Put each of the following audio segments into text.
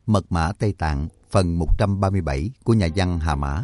Mật mã Tây Tạng phần 137 của nhà văn Hà Mã.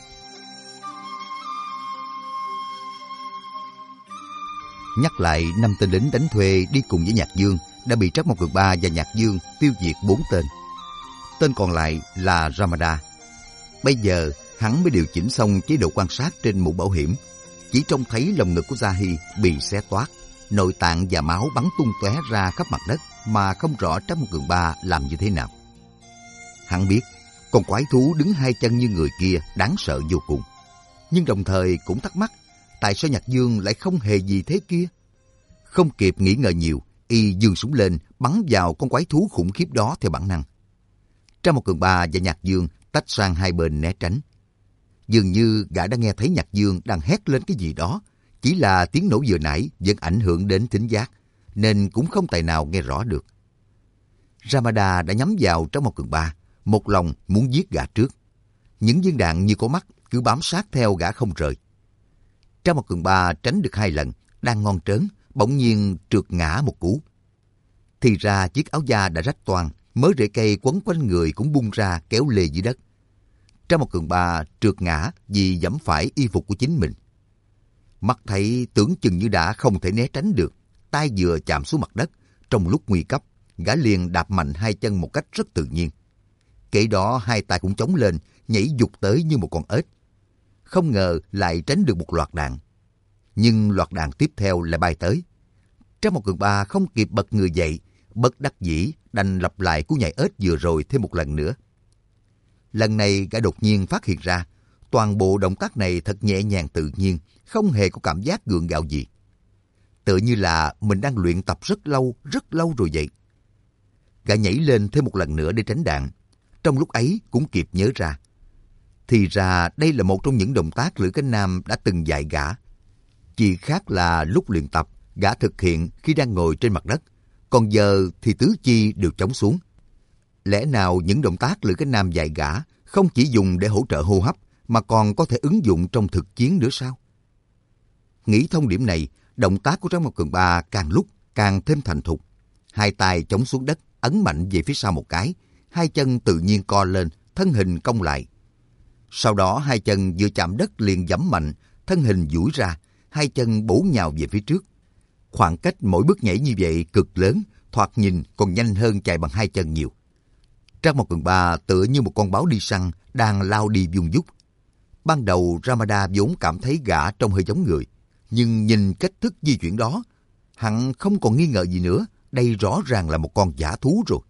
Nhắc lại 5 tên lính đánh thuê đi cùng với Nhạc Dương đã bị Trác Mộc Cường Ba và Nhạc Dương tiêu diệt 4 tên. Tên còn lại là Ramada. Bây giờ hắn mới điều chỉnh xong chế độ quan sát trên mũ bảo hiểm. Chỉ trông thấy lồng ngực của Zahi bị xé toác, nội tạng và máu bắn tung tóe ra khắp mặt đất mà không rõ Trác Mộc Cường Ba làm như thế nào. Hắn biết con quái thú đứng hai chân như người kia đáng sợ vô cùng, nhưng đồng thời cũng thắc mắc tại sao Nhạc Dương lại không hề gì thế kia. Không kịp nghĩ ngợi nhiều, y giương súng lên bắn vào con quái thú khủng khiếp đó theo bản năng. Trác Mộc Cường Ba và Nhạc Dương tách sang hai bên né tránh. Dường như gã đã nghe thấy Nhạc Dương đang hét lên cái gì đó, chỉ là tiếng nổ vừa nãy vẫn ảnh hưởng đến thính giác, nên cũng không tài nào nghe rõ được. Ramada đã nhắm vào Trác Mộc Cường Ba, một lòng muốn giết gã trước. Những viên đạn như có mắt cứ bám sát theo gã không rời. Trác Mộc Cường Ba tránh được 2 lần, đang ngon trớn, bỗng nhiên trượt ngã một cú. Thì ra chiếc áo da đã rách toang, mớ rễ cây quấn quanh người cũng bung ra kéo lê dưới đất. Trác Mộc Cường Ba trượt ngã vì giẫm phải y phục của chính mình. Mắt thấy tưởng chừng như đã không thể né tránh được, tay vừa chạm xuống mặt đất, trong lúc nguy cấp, gã liền đạp mạnh 2 chân một cách rất tự nhiên. Kể đó 2 tay cũng chống lên, nhảy giục tới như một con ếch. Không ngờ lại tránh được một loạt đạn. Nhưng loạt đạn tiếp theo lại bay tới. Trác Mộc Cường Ba không kịp bật người dậy, bất đắc dĩ đành lặp lại cú nhảy ếch vừa rồi thêm một lần nữa. Lần này gã đột nhiên phát hiện ra, toàn bộ động tác này thật nhẹ nhàng tự nhiên, không hề có cảm giác gượng gạo gì. Tựa như là mình đang luyện tập rất lâu rồi vậy. Gã nhảy lên thêm một lần nữa để tránh đạn. Trong lúc ấy cũng kịp nhớ ra. Thì ra đây là một trong những động tác Lữ Cánh Nam đã từng dạy gã. Chỉ khác là lúc luyện tập, gã thực hiện khi đang ngồi trên mặt đất, còn giờ thì tứ chi đều chống xuống. Lẽ nào những động tác Lữ Cánh Nam dạy gã không chỉ dùng để hỗ trợ hô hấp mà còn có thể ứng dụng trong thực chiến nữa sao? Nghĩ thông điểm này, động tác của Trác Mộc Cường Ba càng lúc càng thêm thành thục. 2 tay chống xuống đất, ấn mạnh về phía sau một cái, 2 chân tự nhiên co lên, thân hình cong lại. Sau đó 2 chân vừa chạm đất liền giẫm mạnh, thân hình duỗi ra, 2 chân bổ nhào về phía trước. Khoảng cách mỗi bước nhảy như vậy cực lớn, thoạt nhìn còn nhanh hơn chạy bằng 2 chân nhiều. Trác Mộc Cường Ba tựa như một con báo đi săn đang lao đi vuông vút. Ban đầu Ramada vốn cảm thấy gã trông hơi giống người, nhưng nhìn cách thức di chuyển đó, hắn không còn nghi ngờ gì nữa, đây rõ ràng là một con dã thú rồi.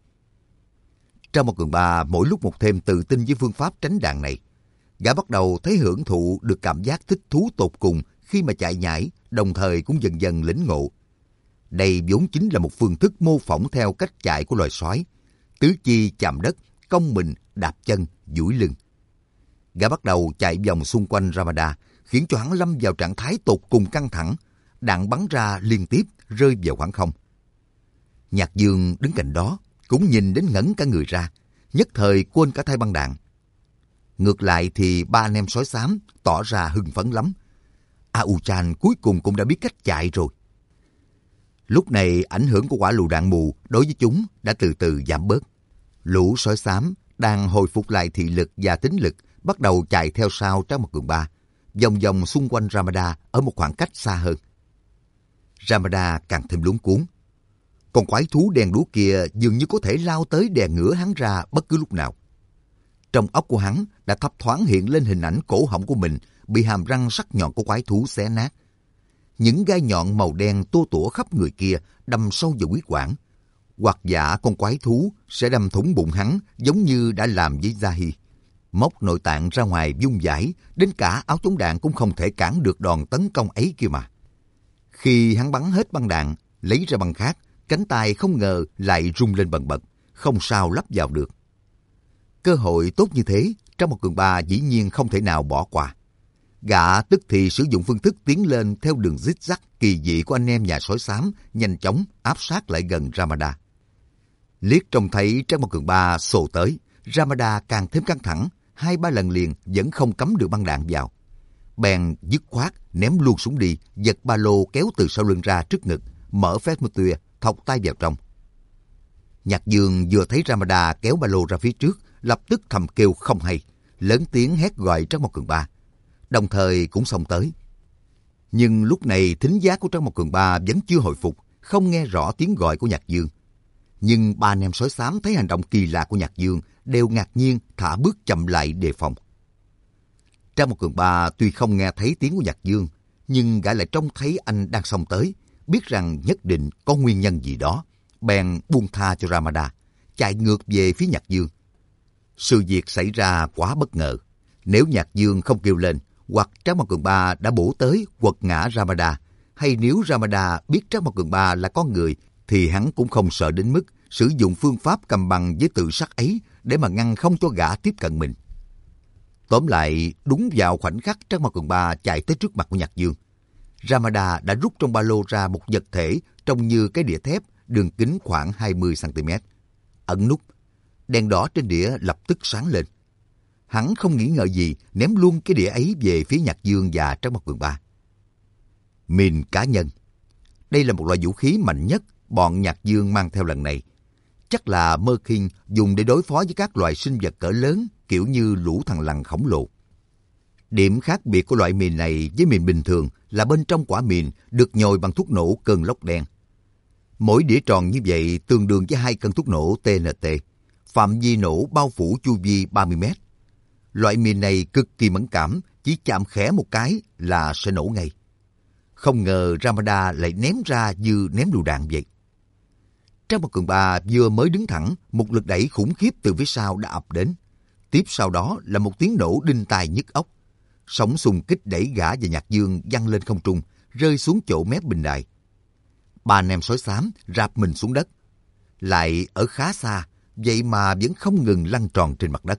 Trác Mộc Cường Ba mỗi lúc một thêm tự tin với phương pháp tránh đạn này. Gã bắt đầu thấy hưởng thụ được cảm giác thích thú tột cùng khi mà chạy nhảy, đồng thời cũng dần dần lĩnh ngộ. Đây vốn chính là một phương thức mô phỏng theo cách chạy của loài sói. Tứ chi chạm đất, cong mình, đạp chân, duỗi lưng. Gã bắt đầu chạy vòng xung quanh Ramada, khiến cho hắn lâm vào trạng thái tột cùng căng thẳng. Đạn bắn ra liên tiếp, rơi vào khoảng không. Nhạc Dương đứng cạnh đó, cũng nhìn đến ngẩn cả người ra, nhất thời quên cả thay băng đạn. Ngược lại thì 3 anh em sói xám tỏ ra hưng phấn lắm. A U Chan cuối cùng cũng đã biết cách chạy rồi. Lúc này ảnh hưởng của quả lựu đạn mù đối với chúng đã từ từ giảm bớt. Lũ sói xám đang hồi phục lại thị lực và tính lực, bắt đầu chạy theo sau Trác Mộc Cường Ba, vòng vòng xung quanh Ramada ở một khoảng cách xa hơn. Ramada càng thêm luống cuống. Con quái thú đen đúa kia dường như có thể lao tới đè ngửa hắn ra bất cứ lúc nào. Trong óc của hắn đã thấp thoáng hiện lên hình ảnh cổ họng của mình bị hàm răng sắc nhọn của quái thú xé nát. Những gai nhọn màu đen tua tủa khắp người kia đâm sâu vào huyết quản. Hoặc giả con quái thú sẽ đâm thủng bụng hắn giống như đã làm với Zahi. Móc nội tạng ra ngoài vung vãi, đến cả áo chống đạn cũng không thể cản được đòn tấn công ấy kia mà. Khi hắn bắn hết băng đạn, lấy ra băng khác, cánh tay không ngờ lại rung lên bần bật, không sao lắp vào được. Cơ hội tốt như thế, Trác Mộc Cường Ba dĩ nhiên không thể nào bỏ qua. Gã tức thì sử dụng phương thức tiến lên theo đường zigzag kỳ dị của anh em nhà sói xám, nhanh chóng áp sát lại gần Ramada. Liếc trông thấy Trác Mộc Cường Ba xô tới, Ramada càng thêm căng thẳng, 2-3 lần liền vẫn không cắm được băng đạn vào. Bèn dứt khoát ném luôn súng đi, giật ba lô kéo từ sau lưng ra trước ngực, mở phét một tùa, thọc tay vào trong. Nhạc Dương vừa thấy Ramada kéo ba lô ra phía trước, lập tức thầm kêu không hay, lớn tiếng hét gọi Trác Mộc Cường Ba, đồng thời cũng xông tới. Nhưng lúc này thính giác của Trác Mộc Cường Ba vẫn chưa hồi phục, không nghe rõ tiếng gọi của Nhạc Dương. Nhưng ba anh em sói xám thấy hành động kỳ lạ của Nhạc Dương, đều ngạc nhiên thả bước chậm lại đề phòng. Trác Mộc Cường Ba tuy không nghe thấy tiếng của Nhạc Dương, nhưng gã lại trông thấy anh đang xông tới, biết rằng nhất định có nguyên nhân gì đó, bèn buông tha cho Ramada, chạy ngược về phía Nhạc Dương. Sự việc xảy ra quá bất ngờ. Nếu Nhạc Dương không kêu lên, hoặc Trác Mộc Cường Ba đã bổ tới quật ngã Ramada, hay nếu Ramada biết Trác Mộc Cường Ba là con người, thì hắn cũng không sợ đến mức sử dụng phương pháp cầm bằng với tự sát ấy để mà ngăn không cho gã tiếp cận mình. Tóm lại, đúng vào khoảnh khắc Trác Mộc Cường Ba chạy tới trước mặt của Nhạc Dương, Ramada đã rút trong ba lô ra một vật thể trông như cái đĩa thép đường kính khoảng 20cm. Ấn nút, đèn đỏ trên đĩa lập tức sáng lên. Hắn không nghĩ ngợi gì, ném luôn cái đĩa ấy về phía Nhạc Dương và Trác Mộc Cường Ba. Mìn cá nhân. Đây là một loại vũ khí mạnh nhất bọn Nhạc Dương mang theo lần này. Chắc là Mơ Kinh dùng để đối phó với các loài sinh vật cỡ lớn, kiểu như lũ thằn lằn khổng lồ. Điểm khác biệt của loại mìn này với mìn bình thường là bên trong quả mìn được nhồi bằng thuốc nổ cơn lốc đen. Mỗi đĩa tròn như vậy tương đương với 2 cân thuốc nổ TNT, phạm vi nổ bao phủ chu vi 30 mét. Loại mìn này cực kỳ mẫn cảm, chỉ chạm khẽ một cái là sẽ nổ ngay. Không ngờ Ramada lại ném ra như ném lựu đạn vậy. Trác Mộc Cường Ba vừa mới đứng thẳng, một lực đẩy khủng khiếp từ phía sau đã ập đến. Tiếp sau đó là một tiếng nổ đinh tai nhức óc. Sóng xung kích đẩy gã và Nhạc Dương văng lên không trung, rơi xuống chỗ mép bình đài. Ba anh em sói xám rạp mình xuống đất. Lại ở khá xa, vậy mà vẫn không ngừng lăn tròn trên mặt đất.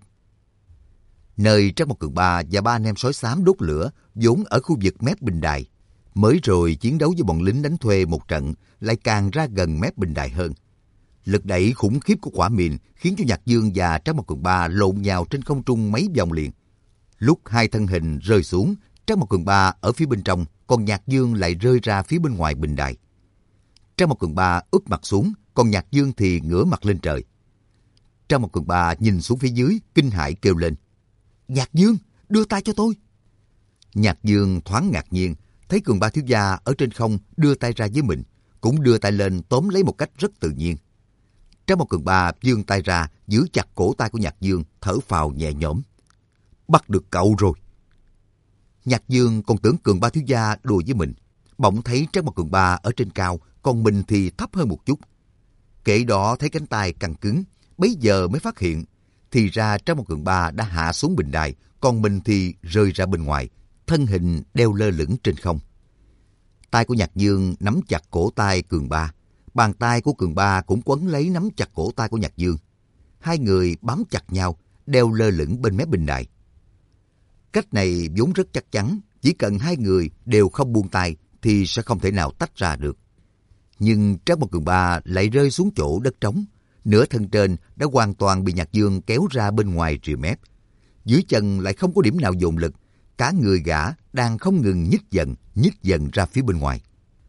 Nơi Trác Mộc Cường Ba và ba anh em sói xám đốt lửa vốn ở khu vực mép bình đài. Mới rồi chiến đấu với bọn lính đánh thuê một trận, lại càng ra gần mép bình đài hơn. Lực đẩy khủng khiếp của quả mìn khiến cho Nhạc Dương và Trác Mộc Cường Ba lộn nhào trên không trung mấy vòng liền. Lúc hai thân hình rơi xuống, Trác Mộc Cường Ba ở phía bên trong, còn Nhạc Dương lại rơi ra phía bên ngoài bình đài. Trác Mộc Cường Ba úp mặt xuống, còn Nhạc Dương thì ngửa mặt lên trời. Trác Mộc Cường Ba nhìn xuống phía dưới, kinh hãi kêu lên: "Nhạc Dương, đưa tay cho tôi!" Nhạc Dương thoáng ngạc nhiên, thấy Cường Ba thiếu gia ở trên không đưa tay ra với mình, cũng đưa tay lên tóm lấy một cách rất tự nhiên. Trác Mộc Cường Ba vươn tay ra, giữ chặt cổ tay của Nhạc Dương, thở phào nhẹ nhõm. Bắt được cậu rồi. Nhạc Dương còn tưởng Cường Ba thiếu gia đùa với mình, bỗng thấy Trác Mộc Cường Ba ở trên cao, còn mình thì thấp hơn một chút. Kể đó thấy cánh tay căng cứng, bấy giờ mới phát hiện, thì ra Trác Mộc Cường Ba đã hạ xuống bình đài, còn mình thì rơi ra bên ngoài, thân hình đeo lơ lửng trên không. Tay của Nhạc Dương nắm chặt cổ tay Cường Ba, bàn tay của Cường Ba cũng quấn lấy nắm chặt cổ tay của Nhạc Dương. Hai người bám chặt nhau, đeo lơ lửng bên mép bình đài. Cách này vốn rất chắc chắn, chỉ cần hai người đều không buông tay thì sẽ không thể nào tách ra được. Nhưng Trác Mộc Cường Ba lại rơi xuống chỗ đất trống, nửa thân trên đã hoàn toàn bị Nhạc Dương kéo ra bên ngoài rìa mép. Dưới chân lại không có điểm nào dồn lực, cả người gã đang không ngừng nhích dần ra phía bên ngoài.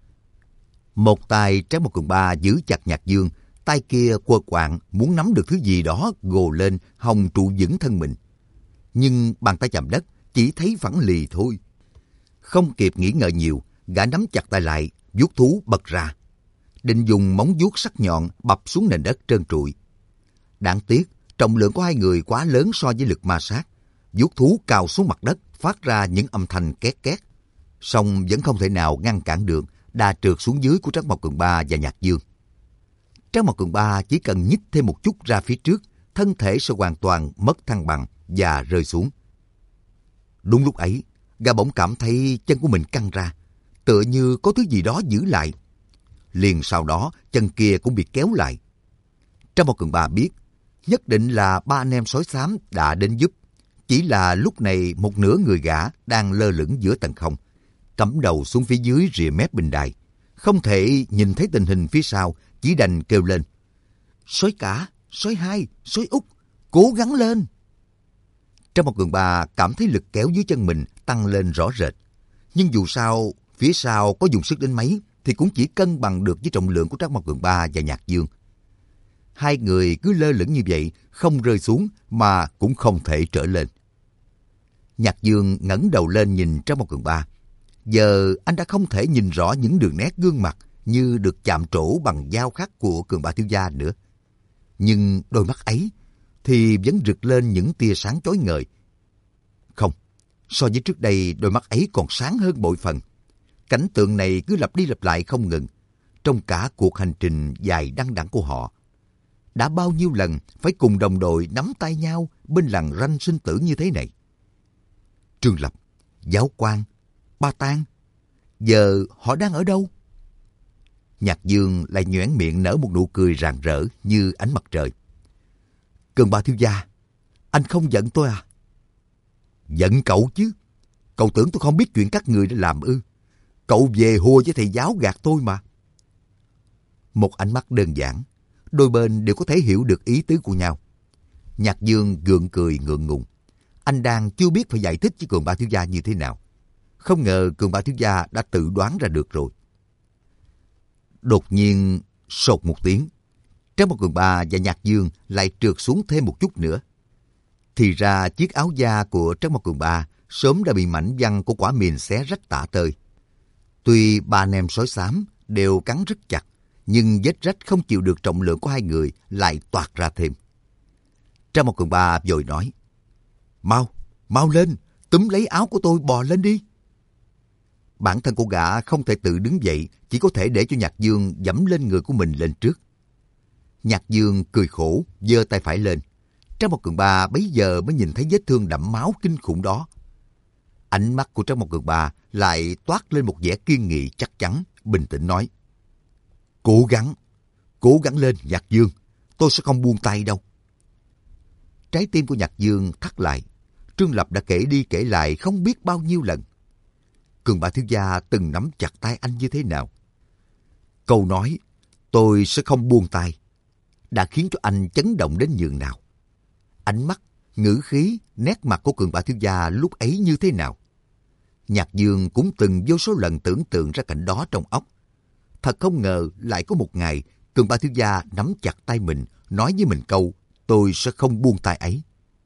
Một tay Trác Mộc Cường Ba giữ chặt Nhạc Dương, tay kia quơ quạng muốn nắm được thứ gì đó gồ lên hòng trụ vững thân mình. Nhưng bàn tay chạm đất chỉ thấy phẳng lì thôi. Không kịp nghĩ ngợi nhiều, gã nắm chặt tay lại, vuốt thú bật ra. Định dùng móng vuốt sắc nhọn bập xuống nền đất trơn trụi. Đáng tiếc, trọng lượng của hai người quá lớn so với lực ma sát. Vuốt thú cào xuống mặt đất, phát ra những âm thanh két két. Song vẫn không thể nào ngăn cản được đà trượt xuống dưới của Trác Mộc Cường Ba và Nhạc Dương. Trác Mộc Cường Ba chỉ cần nhích thêm một chút ra phía trước, thân thể sẽ hoàn toàn mất thăng bằng và rơi xuống. Đúng lúc ấy, gã bỗng cảm thấy chân của mình căng ra, tựa như có thứ gì đó giữ lại. Liền sau đó, chân kia cũng bị kéo lại. Trác Mộc Cường Ba biết, nhất định là ba anh em sói xám đã đến giúp. Chỉ là lúc này một nửa người gã đang lơ lửng giữa tầng không, cắm đầu xuống phía dưới rìa mép bình đài. Không thể nhìn thấy tình hình phía sau, chỉ đành kêu lên: "Sói cả, sói hai, sói út, cố gắng lên!" Trác Mộc Cường Ba cảm thấy lực kéo dưới chân mình tăng lên rõ rệt. Nhưng dù sao, phía sau có dùng sức đến mấy thì cũng chỉ cân bằng được với trọng lượng của Trác Mộc Cường Ba và Nhạc Dương. Hai người cứ lơ lửng như vậy, không rơi xuống mà cũng không thể trở lên. Nhạc Dương ngẩng đầu lên nhìn Trang Một Cường Ba. Giờ anh đã không thể nhìn rõ những đường nét gương mặt như được chạm trổ bằng dao khắc của Cường Ba thiếu gia nữa. Nhưng đôi mắt ấy thì vẫn rực lên những tia sáng chói ngời. Không, so với trước đây đôi mắt ấy còn sáng hơn bội phần. Cảnh tượng này cứ lặp đi lặp lại không ngừng trong cả cuộc hành trình dài đăng đẵng của họ. Đã bao nhiêu lần phải cùng đồng đội nắm tay nhau bên lằn ranh sinh tử như thế này. Trương Lập, Giáo Quan, Ba Tang, giờ họ đang ở đâu? Nhạc Dương lại nhoẻn miệng nở một nụ cười rạng rỡ như ánh mặt trời. Cường Ba thiếu gia, anh không giận tôi à? Giận cậu chứ. Cậu tưởng tôi không biết chuyện các người đã làm ư? Cậu về hùa với thầy giáo gạt tôi mà. Một ánh mắt đơn giản, đôi bên đều có thể hiểu được ý tứ của nhau. Nhạc Dương gượng cười ngượng ngùng. Anh đang chưa biết phải giải thích với Cường Ba thiếu gia như thế nào. Không ngờ Cường Ba thiếu gia đã tự đoán ra được rồi. Đột nhiên, sột một tiếng, Trang Một Cường Ba và Nhạc Dương lại trượt xuống thêm một chút nữa. Thì ra chiếc áo da của Trang Một Cường Ba sớm đã bị mảnh văng của quả mìn xé rách tả tơi. Tuy ba anh em sói xám đều cắn rất chặt, nhưng vết rách không chịu được trọng lượng của hai người lại toạc ra thêm. Trang Một Cường Ba vội nói, mau lên, túm lấy áo của tôi bò lên đi. Bản thân cô gã không thể tự đứng dậy, chỉ có thể để cho Nhạc Dương giẫm lên người của mình lên trước. Nhạc Dương cười khổ, giơ tay phải lên. Trang Một Cường Ba bấy giờ mới nhìn thấy vết thương đẫm máu kinh khủng đó. Ánh mắt của Trang Một Cường Ba lại toát lên một vẻ kiên nghị chắc chắn, bình tĩnh nói, cố gắng lên Nhạc Dương, tôi sẽ không buông tay đâu. Trái tim của Nhạc Dương thắt lại. Trương Lập đã kể đi kể lại không biết bao nhiêu lần. Cường Ba thiếu gia từng nắm chặt tay anh như thế nào. Câu nói, tôi sẽ không buông tay, đã khiến cho anh chấn động đến nhường nào. Ánh mắt, ngữ khí, nét mặt của Cường Ba thiếu gia lúc ấy như thế nào. Nhạc Dương cũng từng vô số lần tưởng tượng ra cảnh đó trong óc. Thật không ngờ lại có một ngày Cường Ba thiếu gia nắm chặt tay mình, nói với mình câu, tôi sẽ không buông tay ấy.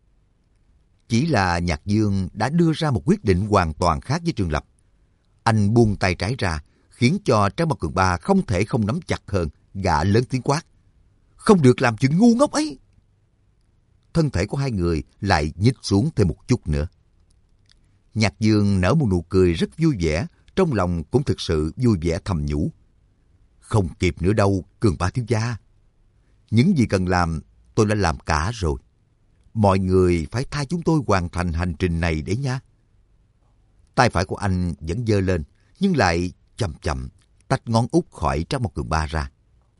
Chỉ là Nhạc Dương đã đưa ra một quyết định hoàn toàn khác với Trương Lập. Anh buông tay trái ra, khiến cho Trang Một Cường Ba không thể không nắm chặt hơn, gã lớn tiếng quát. Không được làm chuyện ngu ngốc ấy. Thân thể của hai người lại nhích xuống thêm một chút nữa. Nhạc Dương nở một nụ cười rất vui vẻ, trong lòng cũng thực sự vui vẻ thầm nhủ. Không kịp nữa đâu, Cường Ba thiếu gia. Những gì cần làm, tôi đã làm cả rồi. Mọi người phải tha chúng tôi hoàn thành hành trình này đấy nha. Tay phải của anh vẫn giơ lên, nhưng lại chậm chậm tách ngón út khỏi Trang Một Cường Ba ra.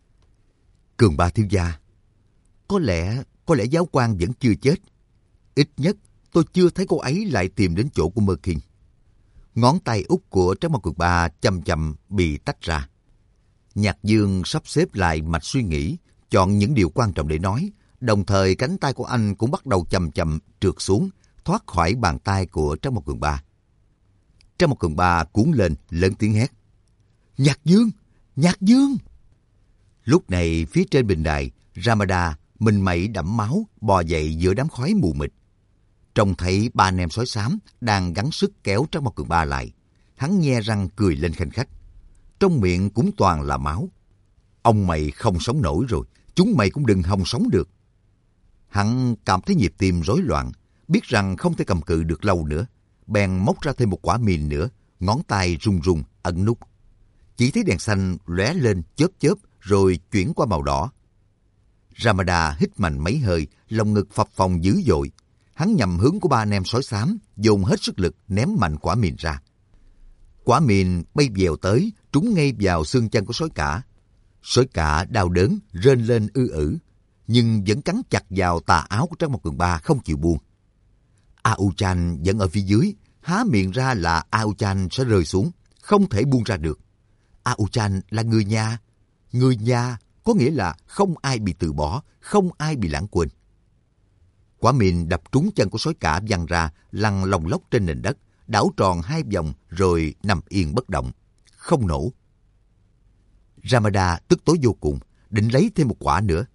Cường Ba thiếu gia, có lẽ giáo quan vẫn chưa chết. Ít nhất tôi chưa thấy cô ấy lại tìm đến chỗ của Mơ Kinh. Ngón tay út của Trang Một Cường Ba chậm chậm bị tách ra. Nhạc Dương sắp xếp lại mạch suy nghĩ, chọn những điều quan trọng để nói. Đồng thời cánh tay của anh cũng bắt đầu chậm chậm trượt xuống, thoát khỏi bàn tay của Trang Một Cường Ba. Trang Một Cường Ba cuốn lên, lớn tiếng hét. Nhạc Dương! Nhạc Dương! Lúc này phía trên bình đài, Ramada, mình mẩy đẫm máu, bò dậy giữa đám khói mù mịt. Trông thấy ba anh em sói xám đang gắng sức kéo Trang Một Cường Ba lại. Hắn nhe răng cười lên khanh khách. Trong miệng cũng toàn là máu. Ông mày không sống nổi rồi, chúng mày cũng đừng hòng sống được. Hắn cảm thấy nhịp tim rối loạn, biết rằng không thể cầm cự được lâu nữa. Bèn móc ra thêm một quả mìn nữa, ngón tay run run ấn nút. Chỉ thấy đèn xanh lóe lên chớp chớp rồi chuyển qua màu đỏ. Ramada hít mạnh mấy hơi, lồng ngực phập phồng dữ dội. Hắn nhằm hướng của ba anh em sói xám, dồn hết sức lực ném mạnh quả mìn ra. Quả mìn bay vèo tới, trúng ngay vào xương chân của sói cả. Sói cả đau đớn, rên lên ư ử, nhưng vẫn cắn chặt vào tà áo của Trang Một Cường Ba không chịu buông. A-U-Chan vẫn ở phía dưới, há miệng ra là A-U-Chan sẽ rơi xuống, không thể buông ra được. A-U-Chan là người nhà. Người nhà có nghĩa là không ai bị từ bỏ, không ai bị lãng quên. Quả mìn đập trúng chân của sói cả văng ra, lăn lồng lóc trên nền đất, đảo tròn 2 vòng rồi nằm yên bất động, không nổ. Ramada tức tối vô cùng, định lấy thêm một quả nữa.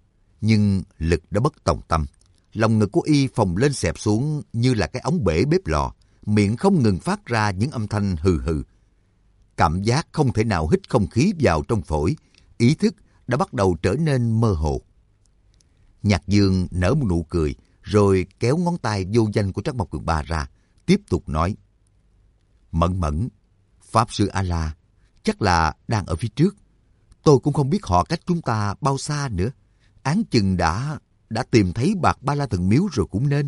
nhưng lực đã bất tòng tâm. Lòng ngực của y phồng lên xẹp xuống như là cái ống bể bếp lò, miệng không ngừng phát ra những âm thanh hừ hừ. Cảm giác không thể nào hít không khí vào trong phổi, ý thức đã bắt đầu trở nên mơ hồ. Nhạc Dương nở một nụ cười, rồi kéo ngón tay vô danh của Trắc Mộc Cường Ba ra, tiếp tục nói. Mẫn Mẫn, Pháp Sư A-la, chắc là đang ở phía trước. Tôi cũng không biết họ cách chúng ta bao xa nữa. Án chừng đã tìm thấy Bạc Ba La Thần Miếu rồi cũng nên.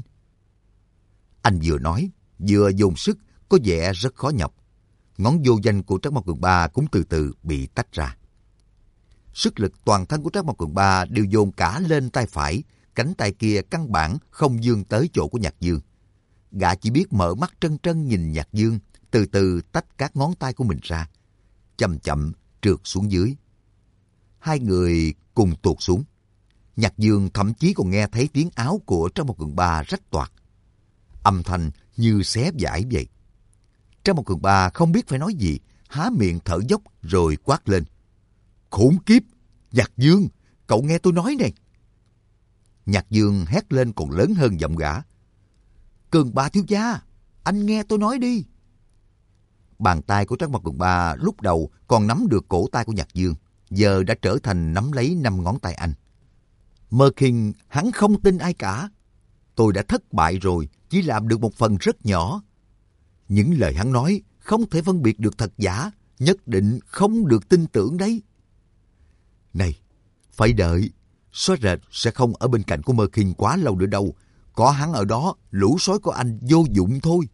Anh vừa nói, vừa dồn sức, có vẻ rất khó nhọc. Ngón vô danh của Trắc Mộc Cường Ba cũng từ từ bị tách ra. Sức lực toàn thân của Trắc Mộc Cường Ba đều dồn cả lên tay phải, cánh tay kia căn bản không vươn tới chỗ của Nhạc Dương. Gã chỉ biết mở mắt trân trân nhìn Nhạc Dương, từ từ tách các ngón tay của mình ra, chậm chậm trượt xuống dưới. Hai người cùng tuột xuống. Nhạc Dương thậm chí còn nghe thấy tiếng áo của Trắc Mộc Cường Ba rách toạc. Âm thanh như xé vải vậy. Trắc Mộc Cường Ba không biết phải nói gì, há miệng thở dốc rồi quát lên. Khốn kiếp! Nhạc Dương, cậu nghe tôi nói này! Nhạc Dương hét lên còn lớn hơn giọng gã. Cường Ba thiếu gia, anh nghe tôi nói đi! Bàn tay của Trắc Mộc Cường Ba lúc đầu còn nắm được cổ tay của Nhạc Dương, giờ đã trở thành nắm lấy 5 ngón tay anh. Mơ Kinh hắn không tin ai cả. Tôi đã thất bại rồi, chỉ làm được một phần rất nhỏ. Những lời hắn nói không thể phân biệt được thật giả, nhất định không được tin tưởng đấy. Này, phải đợi, xóa rệt sẽ không ở bên cạnh của Mơ Kinh quá lâu nữa đâu. Có hắn ở đó, lũ sói của anh vô dụng thôi.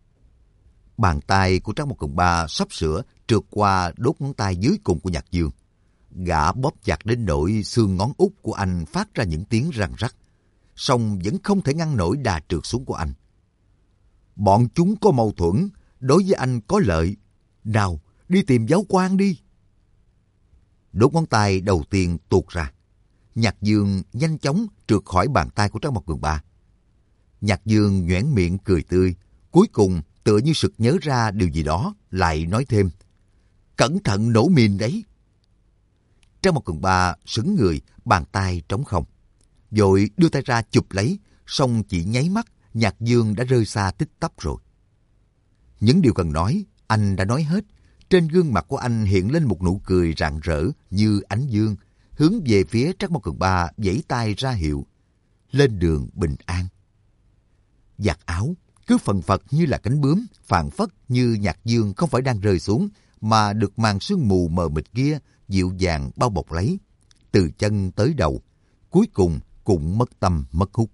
Bàn tay của Trắc Mộc Cường Ba sắp sửa trượt qua đốt ngón tay dưới cùng của Nhạc Dương. Gã bóp chặt đến nỗi xương ngón út của anh phát ra những tiếng răng rắc, song vẫn không thể ngăn nổi đà trượt xuống của anh. Bọn chúng có mâu thuẫn, đối với anh có lợi. Nào, đi tìm giáo quan đi. Đốt ngón tay đầu tiên tuột ra. Nhạc Dương nhanh chóng trượt khỏi bàn tay của Trắc Mộc Cường Ba. Nhạc Dương nhoẻn miệng cười tươi, cuối cùng tựa như sực nhớ ra điều gì đó, lại nói thêm. Cẩn thận nổ mìn đấy. Trắc Mộc Cường Ba sững người, bàn tay trống không. Rồi đưa tay ra chụp lấy, song chỉ nháy mắt, Nhạc Dương đã rơi xa tích tắp rồi. Những điều cần nói, anh đã nói hết. Trên gương mặt của anh hiện lên một nụ cười rạng rỡ như ánh dương, hướng về phía Trắc Mộc Cường Ba vẫy tay ra hiệu. Lên đường bình an. Vạt áo cứ phần phật như là cánh bướm, phảng phất như Nhạc Dương không phải đang rơi xuống, mà được màn sương mù mờ mịt kia dịu dàng bao bọc lấy, từ chân tới đầu, cuối cùng cũng mất tâm mất hút.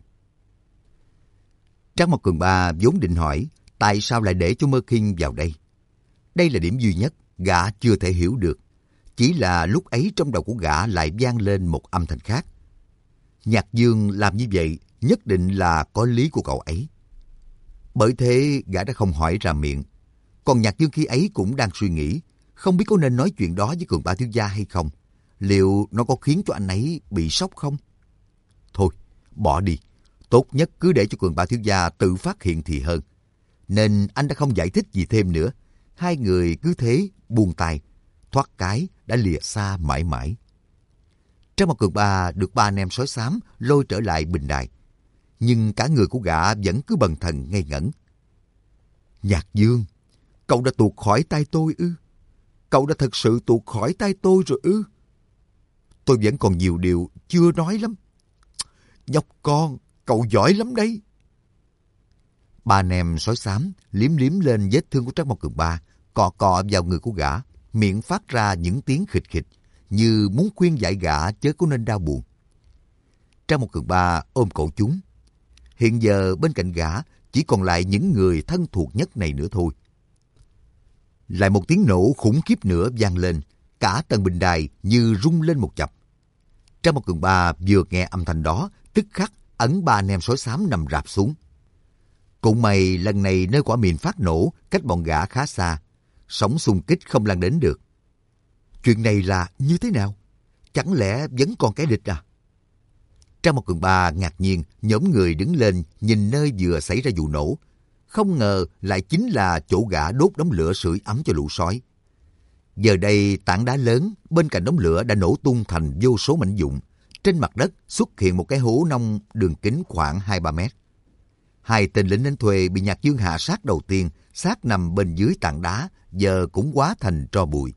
Trắc Mộc Cường Ba vốn định hỏi tại sao lại để cho Mơ Kinh vào đây. Đây là điểm duy nhất gã chưa thể hiểu được. Chỉ là lúc ấy trong đầu của gã lại vang lên một âm thanh khác. Nhạc Dương làm như vậy nhất định là có lý của cậu ấy. Bởi thế gã đã không hỏi ra miệng. Còn Nhạc Dương khi ấy cũng đang suy nghĩ, không biết có nên nói chuyện đó với Cường Ba thiếu gia hay không. Liệu nó có khiến cho anh ấy bị sốc không? Thôi, bỏ đi. Tốt nhất cứ để cho Cường Ba thiếu gia tự phát hiện thì hơn. Nên anh đã không giải thích gì thêm nữa. Hai người cứ thế buông tay, thoát cái đã lìa xa mãi mãi. Trắc Mộc Cường Ba được 3 anh em sói xám lôi trở lại bình đài. Nhưng cả người của gã vẫn cứ bần thần ngây ngẩn. Nhạc Dương, cậu đã tuột khỏi tay tôi ư? Cậu đã thật sự tuột khỏi tay tôi rồi ư? Tôi vẫn còn nhiều điều chưa nói lắm. Nhóc con, cậu giỏi lắm đấy. 3 anh em sói xám liếm liếm lên vết thương của Trắc Mộc Cường Ba, cọ cọ vào người của gã, miệng phát ra những tiếng khịch khịch, như muốn khuyên giải gã chớ có nên đau buồn. Trắc Mộc Cường Ba ôm cổ chúng. Hiện giờ bên cạnh gã chỉ còn lại những người thân thuộc nhất này nữa thôi. Lại một tiếng nổ khủng khiếp nữa vang lên, cả tầng bình đài như rung lên một chập. Trắc Mộc Cường Ba vừa nghe âm thanh đó, tức khắc ấn 3 anh em sói xám nằm rạp xuống. Cũng may lần này nơi quả mìn phát nổ cách bọn gã khá xa, sóng xung kích không lan đến được. Chuyện này là như thế nào? Chẳng lẽ vẫn còn kẻ địch à? Trắc Mộc Cường Ba ngạc nhiên nhóm người đứng lên nhìn nơi vừa xảy ra vụ nổ. Không ngờ lại chính là chỗ gã đốt đống lửa sưởi ấm cho lũ sói. Giờ đây tảng đá lớn bên cạnh đống lửa đã nổ tung thành vô số mảnh vụn, trên mặt đất xuất hiện một cái hố nông đường kính khoảng 2-3 mét. Hai tên lính đánh thuê bị Nhạc Dương hạ sát đầu tiên, xác nằm bên dưới tảng đá, giờ cũng hóa thành tro bụi.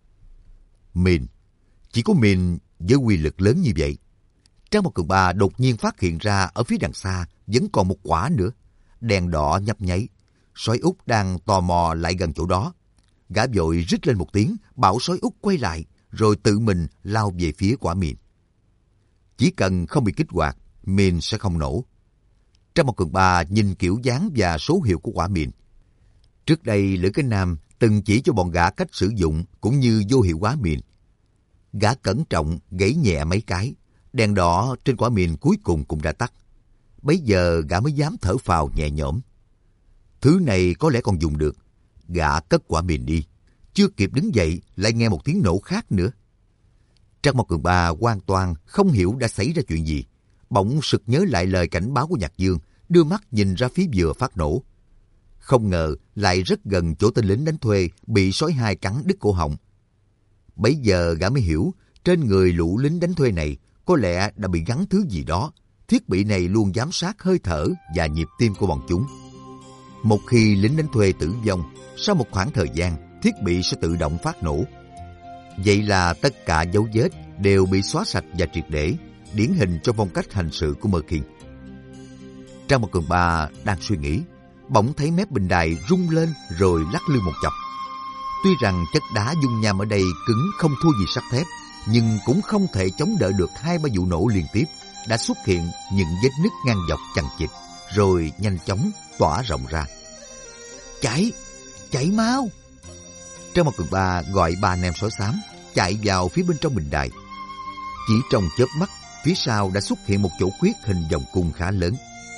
Mìn. Chỉ có mìn với uy lực lớn như vậy. Trang Một Cường Ba đột nhiên phát hiện ra ở phía đằng xa vẫn còn một quả nữa. Đèn đỏ nhấp nháy. Sói Út đang tò mò lại gần chỗ đó. Gã vội rít lên một tiếng, bảo sói Út quay lại, rồi tự mình lao về phía quả mìn. Chỉ cần không bị kích hoạt, mìn sẽ không nổ. Trang Một Cường Ba nhìn kiểu dáng và số hiệu của quả mìn. Trước đây Lữ Cái Nam từng chỉ cho bọn gã cách sử dụng cũng như vô hiệu hóa mìn. Gã cẩn trọng gãy nhẹ mấy cái, đèn đỏ trên quả mìn cuối cùng cũng đã tắt. Bấy giờ gã mới dám thở phào nhẹ nhõm. Thứ này có lẽ còn dùng được. Gã cất quả mìn đi, chưa kịp đứng dậy lại nghe một tiếng nổ khác nữa. Trang Một Cường Ba hoàn toàn không hiểu đã xảy ra chuyện gì. Bỗng sực nhớ lại lời cảnh báo của Nhạc Dương, đưa mắt nhìn ra phía vừa phát nổ. Không ngờ lại rất gần chỗ tên lính đánh thuê bị sói hai cắn đứt cổ họng. Bấy giờ gã mới hiểu, trên người lũ lính đánh thuê này có lẽ đã bị gắn thứ gì đó. Thiết bị này luôn giám sát hơi thở và nhịp tim của bọn chúng. Một khi lính đánh thuê tử vong, sau một khoảng thời gian, thiết bị sẽ tự động phát nổ. Vậy là tất cả dấu vết đều bị xóa sạch và triệt để, điển hình cho phong cách hành sự của Merkin. Trang Một Cường Ba đang suy nghĩ, bỗng thấy mép bình đài rung lên rồi lắc lư một chập. Tuy rằng chất đá dung nham ở đây cứng không thua gì sắt thép, nhưng cũng không thể chống đỡ được 2-3 vụ nổ liên tiếp. Đã xuất hiện những vết nứt ngang dọc chằng chịt, rồi nhanh chóng tỏa rộng ra. Chạy! Chạy mau! Trang Một Cường Ba gọi ba anh em sói xám, chạy vào phía bên trong bình đài. Chỉ trong chớp mắt, phía sau đã xuất hiện một chỗ khuyết hình vòng cung khá lớn.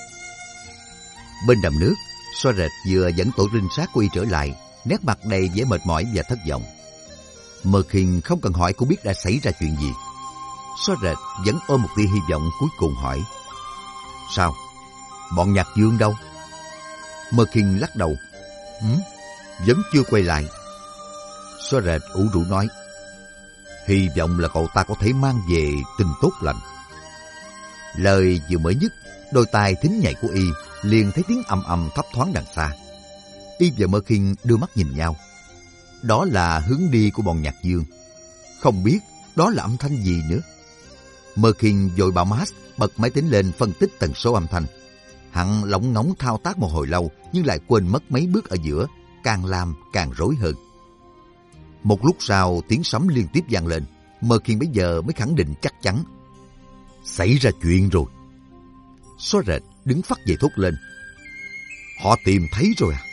Bên đầm nước, Sói Rệt vừa dẫn tổ trinh sát của y trở lại, nét mặt đầy vẻ mệt mỏi và thất vọng. Merkin không cần hỏi cũng biết đã xảy ra chuyện gì. Sói Rệt vẫn ôm một tia hy vọng cuối cùng hỏi: Sao? Bọn Nhạc Dương đâu? Merkin lắc đầu: Vẫn chưa quay lại. Sói Rệt ủ rũ nói: Hy vọng là cậu ta có thể mang về tin tốt lành. Lời vừa mới dứt, đôi tai thính nhạy của y liền thấy tiếng ầm ầm thấp thoáng đằng xa. Y và Merkin đưa mắt nhìn nhau. Đó là hướng đi của bọn Nhạc Dương. Không biết đó là âm thanh gì nữa. Merkin vội bảo Max bật máy tính lên phân tích tần số âm thanh. Hắn lóng ngóng thao tác một hồi lâu nhưng lại quên mất mấy bước ở giữa, càng làm càng rối hơn. Một lúc sau tiếng sấm liên tiếp vang lên. Merkin bây giờ mới khẳng định chắc chắn: Xảy ra chuyện rồi. Sói Rệt đứng phắt dậy thốt lên: Họ tìm thấy rồi à?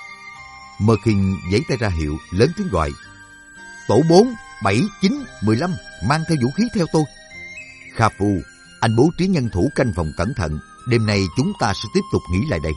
Merkin giãy tay ra hiệu, lớn tiếng gọi: Tổ 4, 7, 9, 15 mang theo vũ khí theo tôi. Kha Phu, anh bố trí nhân thủ canh phòng cẩn thận. Đêm nay chúng ta sẽ tiếp tục nghỉ lại đây.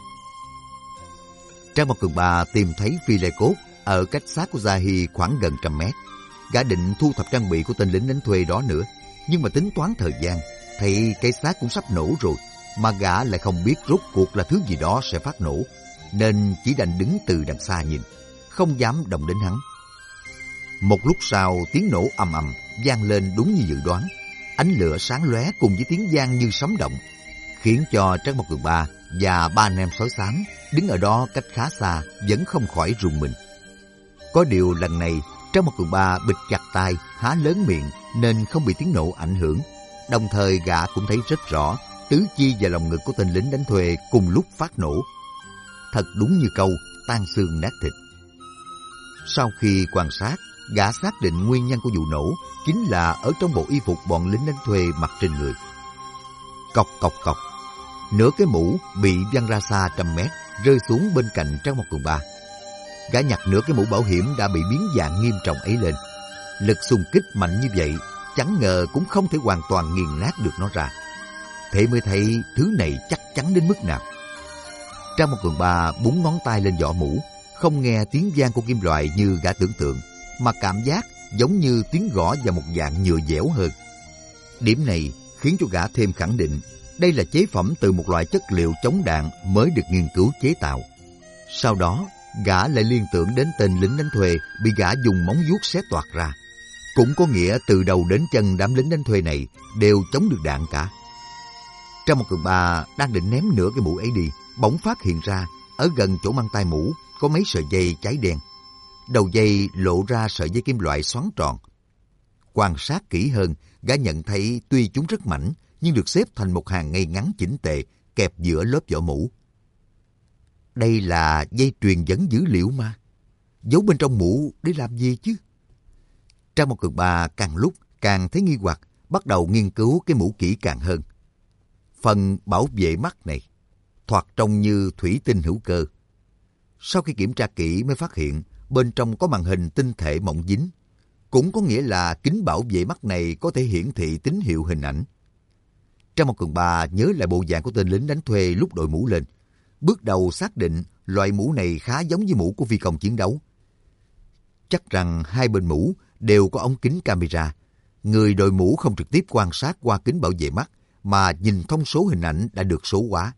Trang Một Cường Ba tìm thấy phi lê cốt ở cách xác của Zahi khoảng gần 100 mét. Gã định thu thập trang bị của tên lính đánh thuê đó nữa, nhưng mà tính toán thời gian, thì cái xác cũng sắp nổ rồi, mà gã lại không biết rốt cuộc là thứ gì đó sẽ phát nổ, nên chỉ đành đứng từ đằng xa nhìn, không dám động đến hắn. Một lúc sau, tiếng nổ ầm ầm vang lên đúng như dự đoán. Ánh lửa sáng lóe cùng với tiếng vang như sấm động, khiến cho Trang Một Cường Ba và ba anh em sói xám đứng ở đó cách khá xa vẫn không khỏi rùng mình. Có điều lần này Trang Một Cường Ba bịt chặt tai, há lớn miệng nên không bị tiếng nổ ảnh hưởng. Đồng thời gã cũng thấy rất rõ tứ chi và lòng ngực của tên lính đánh thuê cùng lúc phát nổ. Thật đúng như câu tan xương nát thịt. Sau khi quan sát, gã xác định nguyên nhân của vụ nổ chính là ở trong bộ y phục bọn lính đánh thuê mặc trên người. Cộc cộc cộc, nửa cái mũ bị văng ra xa 100 mét, rơi xuống bên cạnh Trang Một Cường Ba. Gã nhặt nửa cái mũ bảo hiểm đã bị biến dạng nghiêm trọng ấy lên. Lực xung kích mạnh như vậy, chẳng ngờ cũng không thể hoàn toàn nghiền nát được nó ra. Thế mới thấy thứ này chắc chắn đến mức nào. Trang Một Cường Ba búng ngón tay lên vỏ mũ, không nghe tiếng vang của kim loại như gã tưởng tượng, mà cảm giác giống như tiếng gõ vào một dạng nhựa dẻo hơn. Điểm này khiến cho gã thêm khẳng định đây là chế phẩm từ một loại chất liệu chống đạn mới được nghiên cứu chế tạo. Sau đó, gã lại liên tưởng đến tên lính đánh thuê bị gã dùng móng vuốt xé toạc ra. cũng có nghĩa từ đầu đến chân đám lính đánh thuê này đều chống được đạn cả. Trang một Cường Ba đang định ném nửa cái mũ ấy đi, bỗng phát hiện ra ở gần chỗ mang tai mũ có mấy sợi dây cháy đen. Đầu dây lộ ra sợi dây kim loại xoắn tròn. Quan sát kỹ hơn, gã nhận thấy tuy chúng rất mảnh nhưng được xếp thành một hàng ngay ngắn chỉnh tề, kẹp giữa lớp vỏ mũ. Đây là dây truyền dẫn dữ liệu mà. Giấu bên trong mũ để làm gì chứ? Trang một Cường Ba càng lúc càng thấy nghi hoặc, bắt đầu nghiên cứu cái mũ kỹ càng hơn. Phần bảo vệ mắt này thoạt trông như thủy tinh hữu cơ. Sau khi kiểm tra kỹ mới phát hiện bên trong có màn hình tinh thể mỏng dính. Cũng có nghĩa là kính bảo vệ mắt này có thể hiển thị tín hiệu hình ảnh. Trang một Cường Ba nhớ lại bộ dạng của tên lính đánh thuê lúc đội mũ lên. Bước đầu xác định loại mũ này khá giống với mũ của phi công chiến đấu. Chắc rằng hai bên mũ đều có ống kính camera. Người đội mũ không trực tiếp quan sát qua kính bảo vệ mắt, mà nhìn thông số hình ảnh đã được số hóa.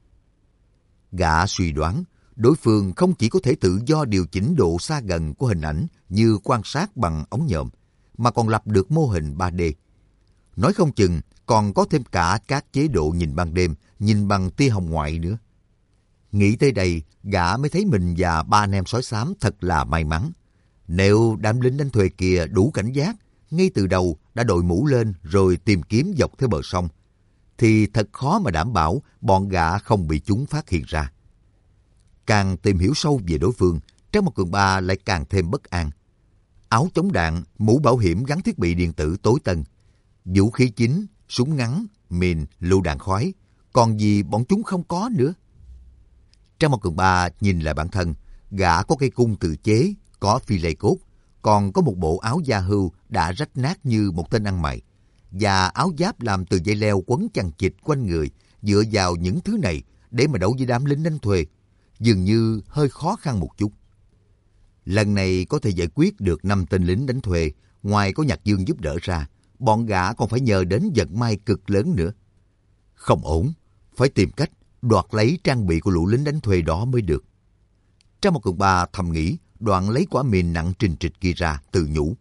Gã suy đoán đối phương không chỉ có thể tự do điều chỉnh độ xa gần của hình ảnh như quan sát bằng ống nhòm, mà còn lập được mô hình 3D. Nói không chừng còn có thêm cả các chế độ nhìn ban đêm, nhìn bằng tia hồng ngoại nữa. Nghĩ tới đây, gã mới thấy mình và ba anh em sói xám thật là may mắn. Nếu đám lính đánh thuê kia đủ cảnh giác, ngay từ đầu đã đội mũ lên rồi tìm kiếm dọc theo bờ sông, thì thật khó mà đảm bảo bọn gã không bị chúng phát hiện ra. Càng tìm hiểu sâu về đối phương, Trang một Cường Ba lại càng thêm bất an. Áo chống đạn, mũ bảo hiểm gắn thiết bị điện tử tối tân, vũ khí chính, súng ngắn, mìn, lựu đạn khói, còn gì bọn chúng không có nữa. Trang một Cường Ba nhìn lại bản thân, gã có cây cung tự chế, có phi lê cốt, còn có một bộ áo da hưu đã rách nát như một tên ăn mày, và áo giáp làm từ dây leo quấn chằng chịt quanh người. Dựa vào những thứ này để mà đấu với đám lính đánh thuê dường như hơi khó khăn một chút. Lần này có thể giải quyết được 5 tên lính đánh thuê, ngoài có Nhạc Dương giúp đỡ ra, bọn gã còn phải nhờ đến vận may cực lớn nữa. Không ổn, phải tìm cách đoạt lấy trang bị của lũ lính đánh thuê đó mới được. Trang một Cường Ba thầm nghĩ, đoạn lấy quả mìn nặng trình trịch kia ra, tự nhủ.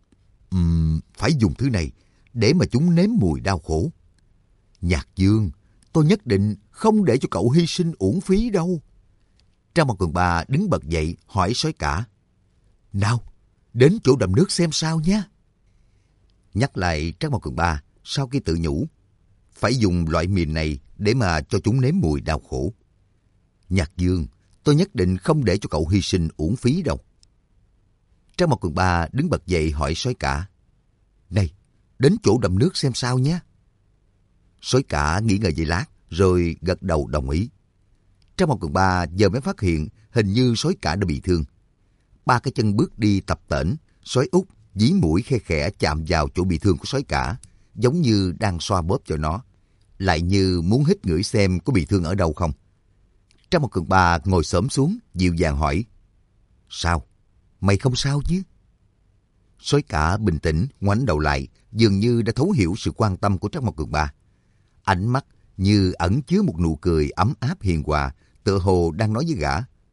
Phải dùng thứ này để mà chúng nếm mùi đau khổ. Nhạc Dương, tôi nhất định không để cho cậu hy sinh uổng phí đâu. Trang một Cường Ba đứng bật dậy hỏi sói cả. Nào, đến chỗ đầm nước xem sao nhé. Nhắc lại Trang một Cường Ba, sau khi tự nhủ, phải dùng loại mìn này để mà cho chúng nếm mùi đau khổ. Nhạc Dương, tôi nhất định không để cho cậu hy sinh uổng phí đâu. Trang một Cường Ba đứng bật dậy hỏi sói cả. Này, đến chỗ đầm nước xem sao nhé. Sói cả nghĩ ngợi giây lát, rồi gật đầu đồng ý. Trang một Cường Ba giờ mới phát hiện hình như sói cả đã bị thương. Ba cái chân bước đi tập tễnh, sói út dí mũi khe khẽ chạm vào chỗ bị thương của sói cả, giống như đang xoa bóp cho nó, lại như muốn hít ngửi xem có bị thương ở đâu không. Trang một Cường Ba ngồi xổm xuống, dịu dàng hỏi. Sao? Mày không sao chứ? Sói cả bình tĩnh ngoảnh đầu lại, dường như đã thấu hiểu sự quan tâm của Trang một Cường Ba. Ánh mắt như ẩn chứa một nụ cười ấm áp hiền hòa, tựa hồ đang nói với gã.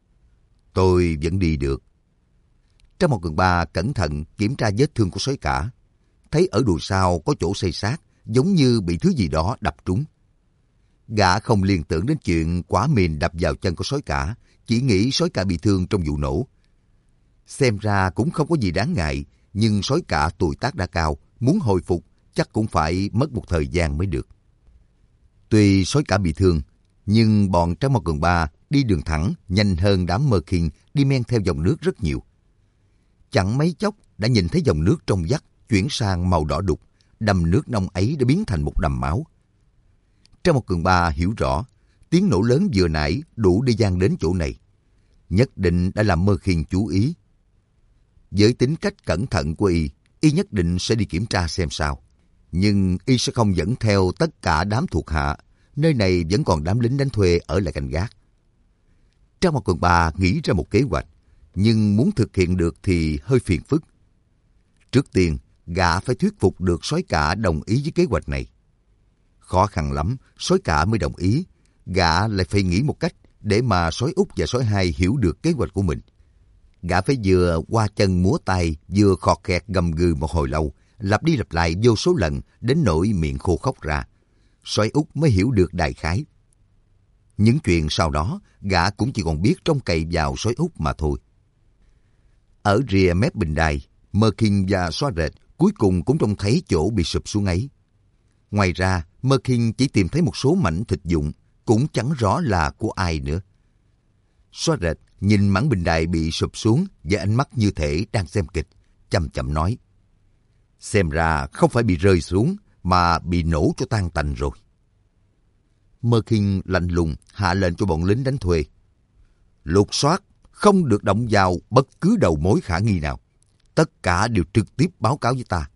Tôi vẫn đi được. Trang một Cường Ba cẩn thận kiểm tra vết thương của sói cả, thấy ở đùi sau có chỗ xây xát, giống như bị thứ gì đó đập trúng. Gã không liên tưởng đến chuyện quả mìn đập vào chân của sói cả, chỉ nghĩ sói cả bị thương trong vụ nổ. Xem ra cũng không có gì đáng ngại, nhưng sói cả tuổi tác đã cao, muốn hồi phục chắc cũng phải mất một thời gian mới được. Tuy sói cả bị thương, nhưng bọn Trang một Cường Ba đi đường thẳng nhanh hơn đám Mơ Khiên đi men theo dòng nước rất nhiều. Chẳng mấy chốc đã nhìn thấy dòng nước trong vắt chuyển sang màu đỏ đục, đầm nước nông ấy đã biến thành một đầm máu. Trang một Cường Ba hiểu rõ, tiếng nổ lớn vừa nãy đủ để vang đến chỗ này. Nhất định đã làm Mơ Khiên chú ý. Với tính cách cẩn thận của y nhất định sẽ đi kiểm tra xem sao. Nhưng y sẽ không dẫn theo tất cả đám thuộc hạ, nơi này vẫn còn đám lính đánh thuê ở lại canh gác. Trang một Cường Ba nghĩ ra một kế hoạch, nhưng muốn thực hiện được thì hơi phiền phức. Trước tiên, gã phải thuyết phục được sói cả đồng ý với kế hoạch này. Khó khăn lắm, sói cả mới đồng ý. Gã lại phải nghĩ một cách để mà sói út và sói hai hiểu được kế hoạch của mình. Gã phải vừa qua chân múa tay, vừa khọt khẹt gầm gừ một hồi lâu, lặp đi lặp lại vô số lần đến nỗi miệng khô khóc ra. Soái Út mới hiểu được đại khái. Những chuyện sau đó, gã cũng chỉ còn biết trông cậy vào Soái Út mà thôi. Ở rìa mép bình đài, Merkin và Xóa Rệt cuối cùng cũng trông thấy chỗ bị sụp xuống ấy. Ngoài ra, Merkin chỉ tìm thấy một số mảnh thịt dụng, cũng chẳng rõ là của ai nữa. Xóa Rệt nhìn mảng bình đài bị sụp xuống với ánh mắt như thể đang xem kịch, chậm chậm nói: xem ra không phải bị rơi xuống, mà bị nổ cho tan tành rồi. Merkin lạnh lùng hạ lệnh cho bọn lính đánh thuê: lục soát, không được động vào bất cứ đầu mối khả nghi nào. Tất cả đều trực tiếp báo cáo với ta.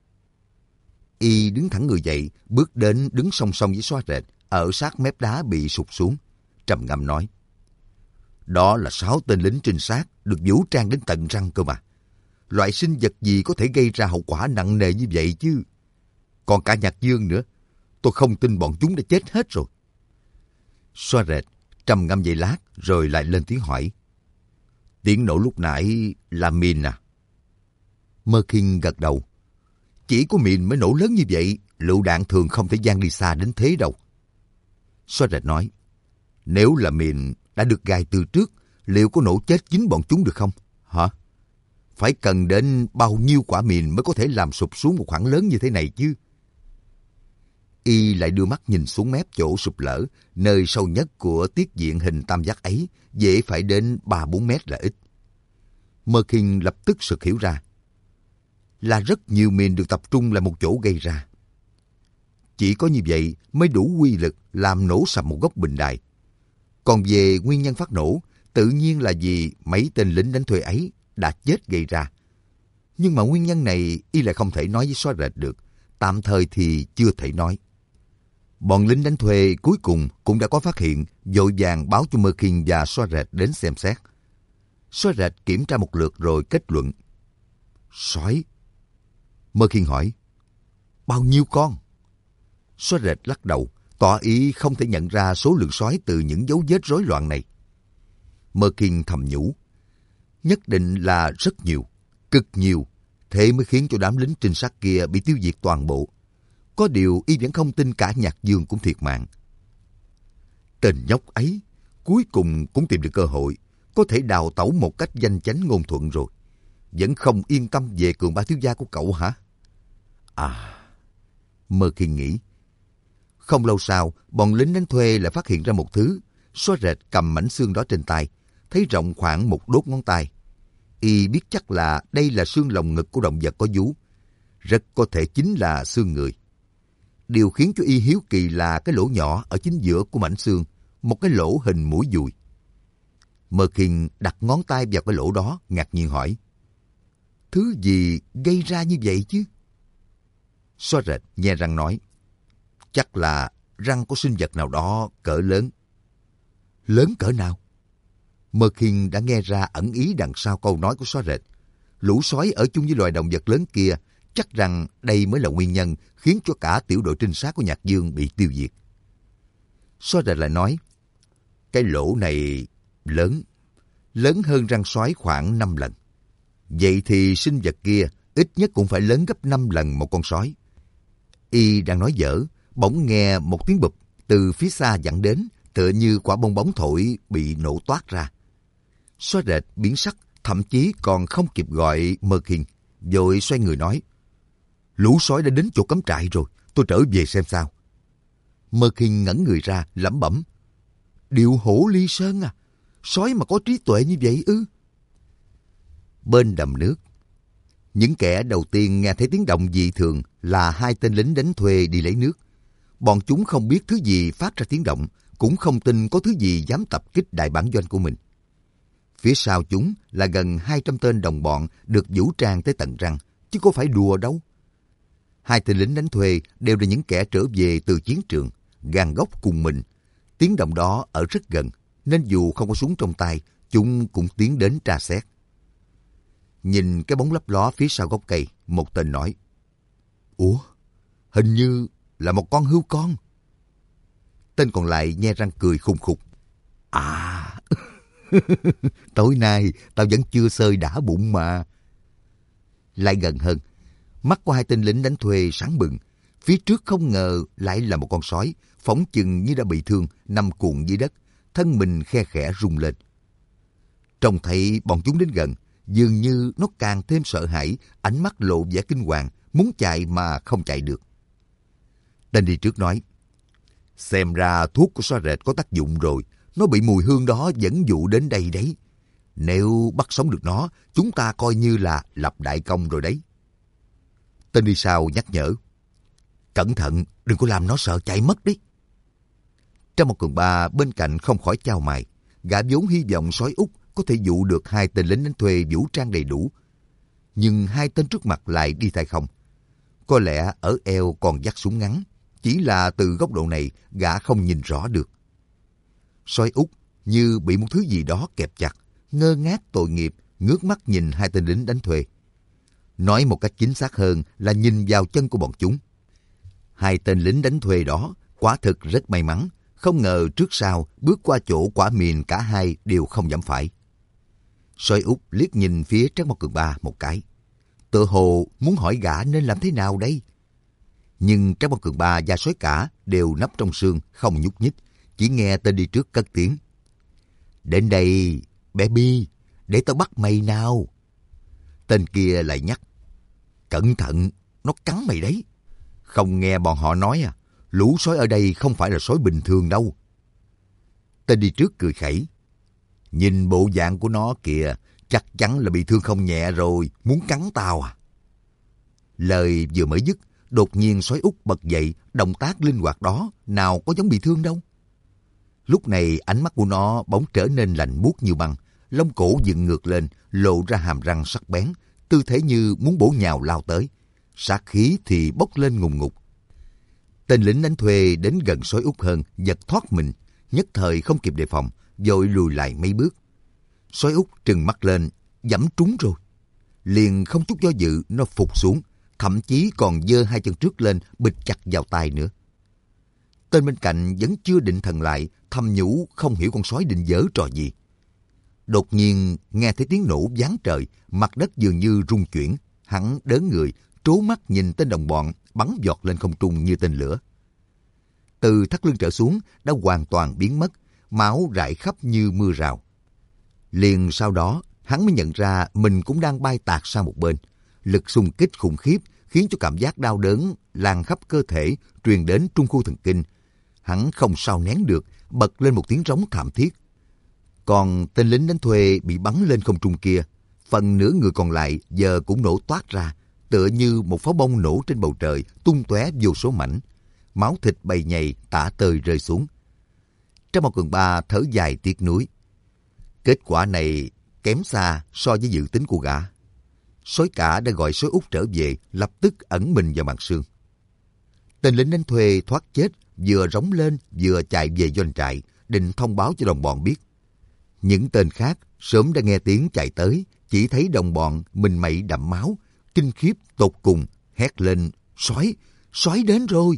Y đứng thẳng người dậy, bước đến đứng song song với Xóa Rệt, ở sát mép đá bị sụt xuống, trầm ngâm nói: đó là 6 tên lính trinh sát được vũ trang đến tận răng cơ mà. Loại sinh vật gì có thể gây ra hậu quả nặng nề như vậy chứ? Còn cả Nhạc Dương nữa, tôi không tin bọn chúng đã chết hết rồi. Xóa Rệt trầm ngâm vài lát rồi lại lên tiếng hỏi: tiếng nổ lúc nãy là mìn à? Merkin gật đầu: chỉ có mìn mới nổ lớn như vậy, lựu đạn thường không thể giăng đi xa đến thế đâu. Xóa Rệt nói: nếu là mìn đã được gài từ trước, liệu có nổ chết chính bọn chúng được không? Hả? Phải cần đến bao nhiêu quả mìn mới có thể làm sụp xuống một khoảng lớn như thế này chứ? Y lại đưa mắt nhìn xuống mép chỗ sụp lở, nơi sâu nhất của tiết diện hình tam giác ấy, dễ phải đến 3-4 mét là ít. Merkin lập tức sực hiểu ra. Là rất nhiều mìn được tập trung lại một chỗ gây ra. Chỉ có như vậy mới đủ uy lực làm nổ sập một góc bình đài. Còn về nguyên nhân phát nổ, tự nhiên là vì mấy tên lính đánh thuê ấy đã chết gây ra. Nhưng mà nguyên nhân này Y lại không thể nói với Xóa Rệt được, tạm thời thì chưa thể nói. Bọn lính đánh thuê cuối cùng cũng đã có phát hiện, vội vàng báo cho Merkin và Xóa Rệt đến xem xét. Xóa Rệt kiểm tra một lượt rồi kết luận: sói. Merkin hỏi: bao nhiêu con? Xóa Rệt lắc đầu, tỏ ý không thể nhận ra số lượng sói từ những dấu vết rối loạn này. Merkin thầm nhủ: nhất định là rất nhiều, cực nhiều, thế mới khiến cho đám lính trinh sát kia bị tiêu diệt toàn bộ. Có điều Y vẫn không tin cả Nhạc Dương cũng thiệt mạng. Tên nhóc ấy cuối cùng cũng tìm được cơ hội, có thể đào tẩu một cách danh chánh ngôn thuận rồi. Vẫn không yên tâm về cường bá thiếu gia của cậu hả? À, Merkin nghĩ. Không lâu sau, bọn lính đánh thuê lại phát hiện ra một thứ. Xóa Rệt cầm mảnh xương đó trên tay, thấy rộng khoảng một đốt ngón tay. Y biết chắc là đây là xương lồng ngực của động vật có vú. Rất có thể chính là xương người. Điều khiến cho Y hiếu kỳ là cái lỗ nhỏ ở chính giữa của mảnh xương, một cái lỗ hình mũi dùi. Merkin đặt ngón tay vào cái lỗ đó, ngạc nhiên hỏi: thứ gì gây ra như vậy chứ? Xóa Rệt nhe răng nói: chắc là răng của sinh vật nào đó cỡ lớn. Lớn cỡ nào? Merkin đã nghe ra ẩn ý đằng sau câu nói của Xóa Rệt. Lũ sói ở chung với loài động vật lớn kia, chắc rằng đây mới là nguyên nhân khiến cho cả tiểu đội trinh sát của Nhạc Dương bị tiêu diệt. Xóa Rệt lại nói: cái lỗ này lớn hơn răng sói khoảng 5 lần. Vậy thì sinh vật kia ít nhất cũng phải lớn gấp 5 lần một con sói. Y đang nói dở, bỗng nghe một tiếng bụp từ phía xa vẳng đến, tựa như quả bong bóng thổi bị nổ toát ra. Xóa Rệt biến sắc, thậm chí còn không kịp gọi Merkin, vội xoay người nói: lũ sói đã đến chỗ cắm trại rồi, tôi trở về xem sao. Merkin ngẩn người ra, lẩm bẩm: điệu hổ ly sơn à? Sói mà có trí tuệ như vậy ư? Bên đầm nước, những kẻ đầu tiên nghe thấy tiếng động dị thường là 2 tên lính đánh thuê đi lấy nước. Bọn chúng không biết thứ gì phát ra tiếng động, cũng không tin có thứ gì dám tập kích đại bản doanh của mình. Phía sau chúng là gần 200 tên đồng bọn được vũ trang tới tận răng, chứ có phải đùa đâu. 2 tên lính đánh thuê đều là những kẻ trở về từ chiến trường, gan góc cùng mình. Tiếng động đó ở rất gần, nên dù không có súng trong tay, chúng cũng tiến đến tra xét. Nhìn cái bóng lấp ló phía sau gốc cây, một tên nói: ủa, hình như là một con hươu con. Tên còn lại nhe răng cười khùng khục: à, tối nay tao vẫn chưa xơi đã bụng mà. Lại gần hơn, Mắt của hai tên lính đánh thuê sáng bừng. Phía trước không ngờ lại là một con sói, phỏng chừng như đã bị thương, nằm cuộn dưới đất, thân mình khe khẽ rung lên. Trông thấy bọn chúng đến gần, dường như nó càng thêm sợ hãi, ánh mắt lộ vẻ kinh hoàng, muốn chạy mà không chạy được. Tên đi trước nói, xem ra thuốc của xóa rệt có tác dụng rồi, nó bị mùi hương đó dẫn dụ đến đây đấy. Nếu bắt sống được nó, chúng ta coi như là lập đại công rồi đấy. Tên đi sau nhắc nhở, cẩn thận, đừng có làm nó sợ chạy mất đấy. Trong một cường ba bên cạnh không khỏi chau mày, gã vốn hy vọng sói Úc có thể dụ được hai tên lính đánh thuê vũ trang đầy đủ. Nhưng hai tên trước mặt lại đi tay không. Có lẽ ở eo còn dắt súng ngắn, chỉ là từ góc độ này gã không nhìn rõ được. Sói Úc như bị một thứ gì đó kẹp chặt, ngơ ngác tội nghiệp, ngước mắt nhìn hai tên lính đánh thuê. Nói một cách chính xác hơn là nhìn vào chân của bọn chúng. Hai tên lính đánh thuê đó quả thực rất may mắn, không ngờ trước sau bước qua chỗ quả mìn cả hai đều không dẫm phải. Sói Úc liếc nhìn phía Trác Mao Cường Ba một cái, tựa hồ muốn hỏi gã nên làm thế nào đây. Nhưng Trác Mao Cường Ba và sói cả đều nấp trong sương, không nhúc nhích, chỉ nghe tên đi trước cất tiếng. Đến đây, bé Bi, để tao bắt mày nào. Tên kia lại nhắc, cẩn thận, nó cắn mày đấy. Không nghe bọn họ nói à, lũ sói ở đây không phải là sói bình thường đâu. Tên đi trước cười khẩy, nhìn bộ dạng của nó kìa, chắc chắn là bị thương không nhẹ rồi, muốn cắn tao à. Lời vừa mới dứt, đột nhiên sói Úc bật dậy, động tác linh hoạt đó, nào có giống bị thương đâu. Lúc này ánh mắt của nó bỗng trở nên lạnh buốt như băng, lông cổ dựng ngược lên, lộ ra hàm răng sắc bén, tư thế như muốn bổ nhào lao tới. Sát khí thì bốc lên ngùng ngục. Tên lính đánh thuê đến gần sói Úc hơn, giật thoát mình, nhất thời không kịp đề phòng, vội lùi lại mấy bước. Sói Úc trừng mắt lên, giẫm trúng rồi. Liền không chút do dự, nó phục xuống, thậm chí còn giơ hai chân trước lên, bịch chặt vào tai nữa. Tên bên cạnh vẫn chưa định thần lại, thầm nhủ không hiểu con sói định giở trò gì. Đột nhiên nghe thấy tiếng nổ vang trời, mặt đất dường như rung chuyển, hắn đớn người, trố mắt nhìn tên đồng bọn bắn giọt lên không trung như tên lửa. Từ thắt lưng trở xuống đã hoàn toàn biến mất, máu rải khắp như mưa rào. Liền sau đó, hắn mới nhận ra mình cũng đang bay tạt sang một bên. Lực xung kích khủng khiếp khiến cho cảm giác đau đớn lan khắp cơ thể, truyền đến trung khu thần kinh. Hắn không sao nén được, bật lên một tiếng rống thảm thiết. Còn tên lính đánh thuê bị bắn lên không trung kia, phần nửa người còn lại giờ cũng nổ toát ra, tựa như một pháo bông nổ trên bầu trời, tung tóe vô số mảnh. Máu thịt bầy nhầy tả tơi rơi xuống. Trác Mao Cường Ba thở dài tiếc nuối. Kết quả này kém xa so với dự tính của gã. Sói cả đã gọi sói Úc trở về, lập tức ẩn mình vào màn sương. Tên lính đánh thuê thoát chết, vừa rống lên vừa chạy về doanh trại, định thông báo cho đồng bọn biết. Những tên khác sớm đã nghe tiếng chạy tới, chỉ thấy đồng bọn mình mẩy đẫm máu, kinh khiếp tột cùng, hét lên, sói, sói đến rồi.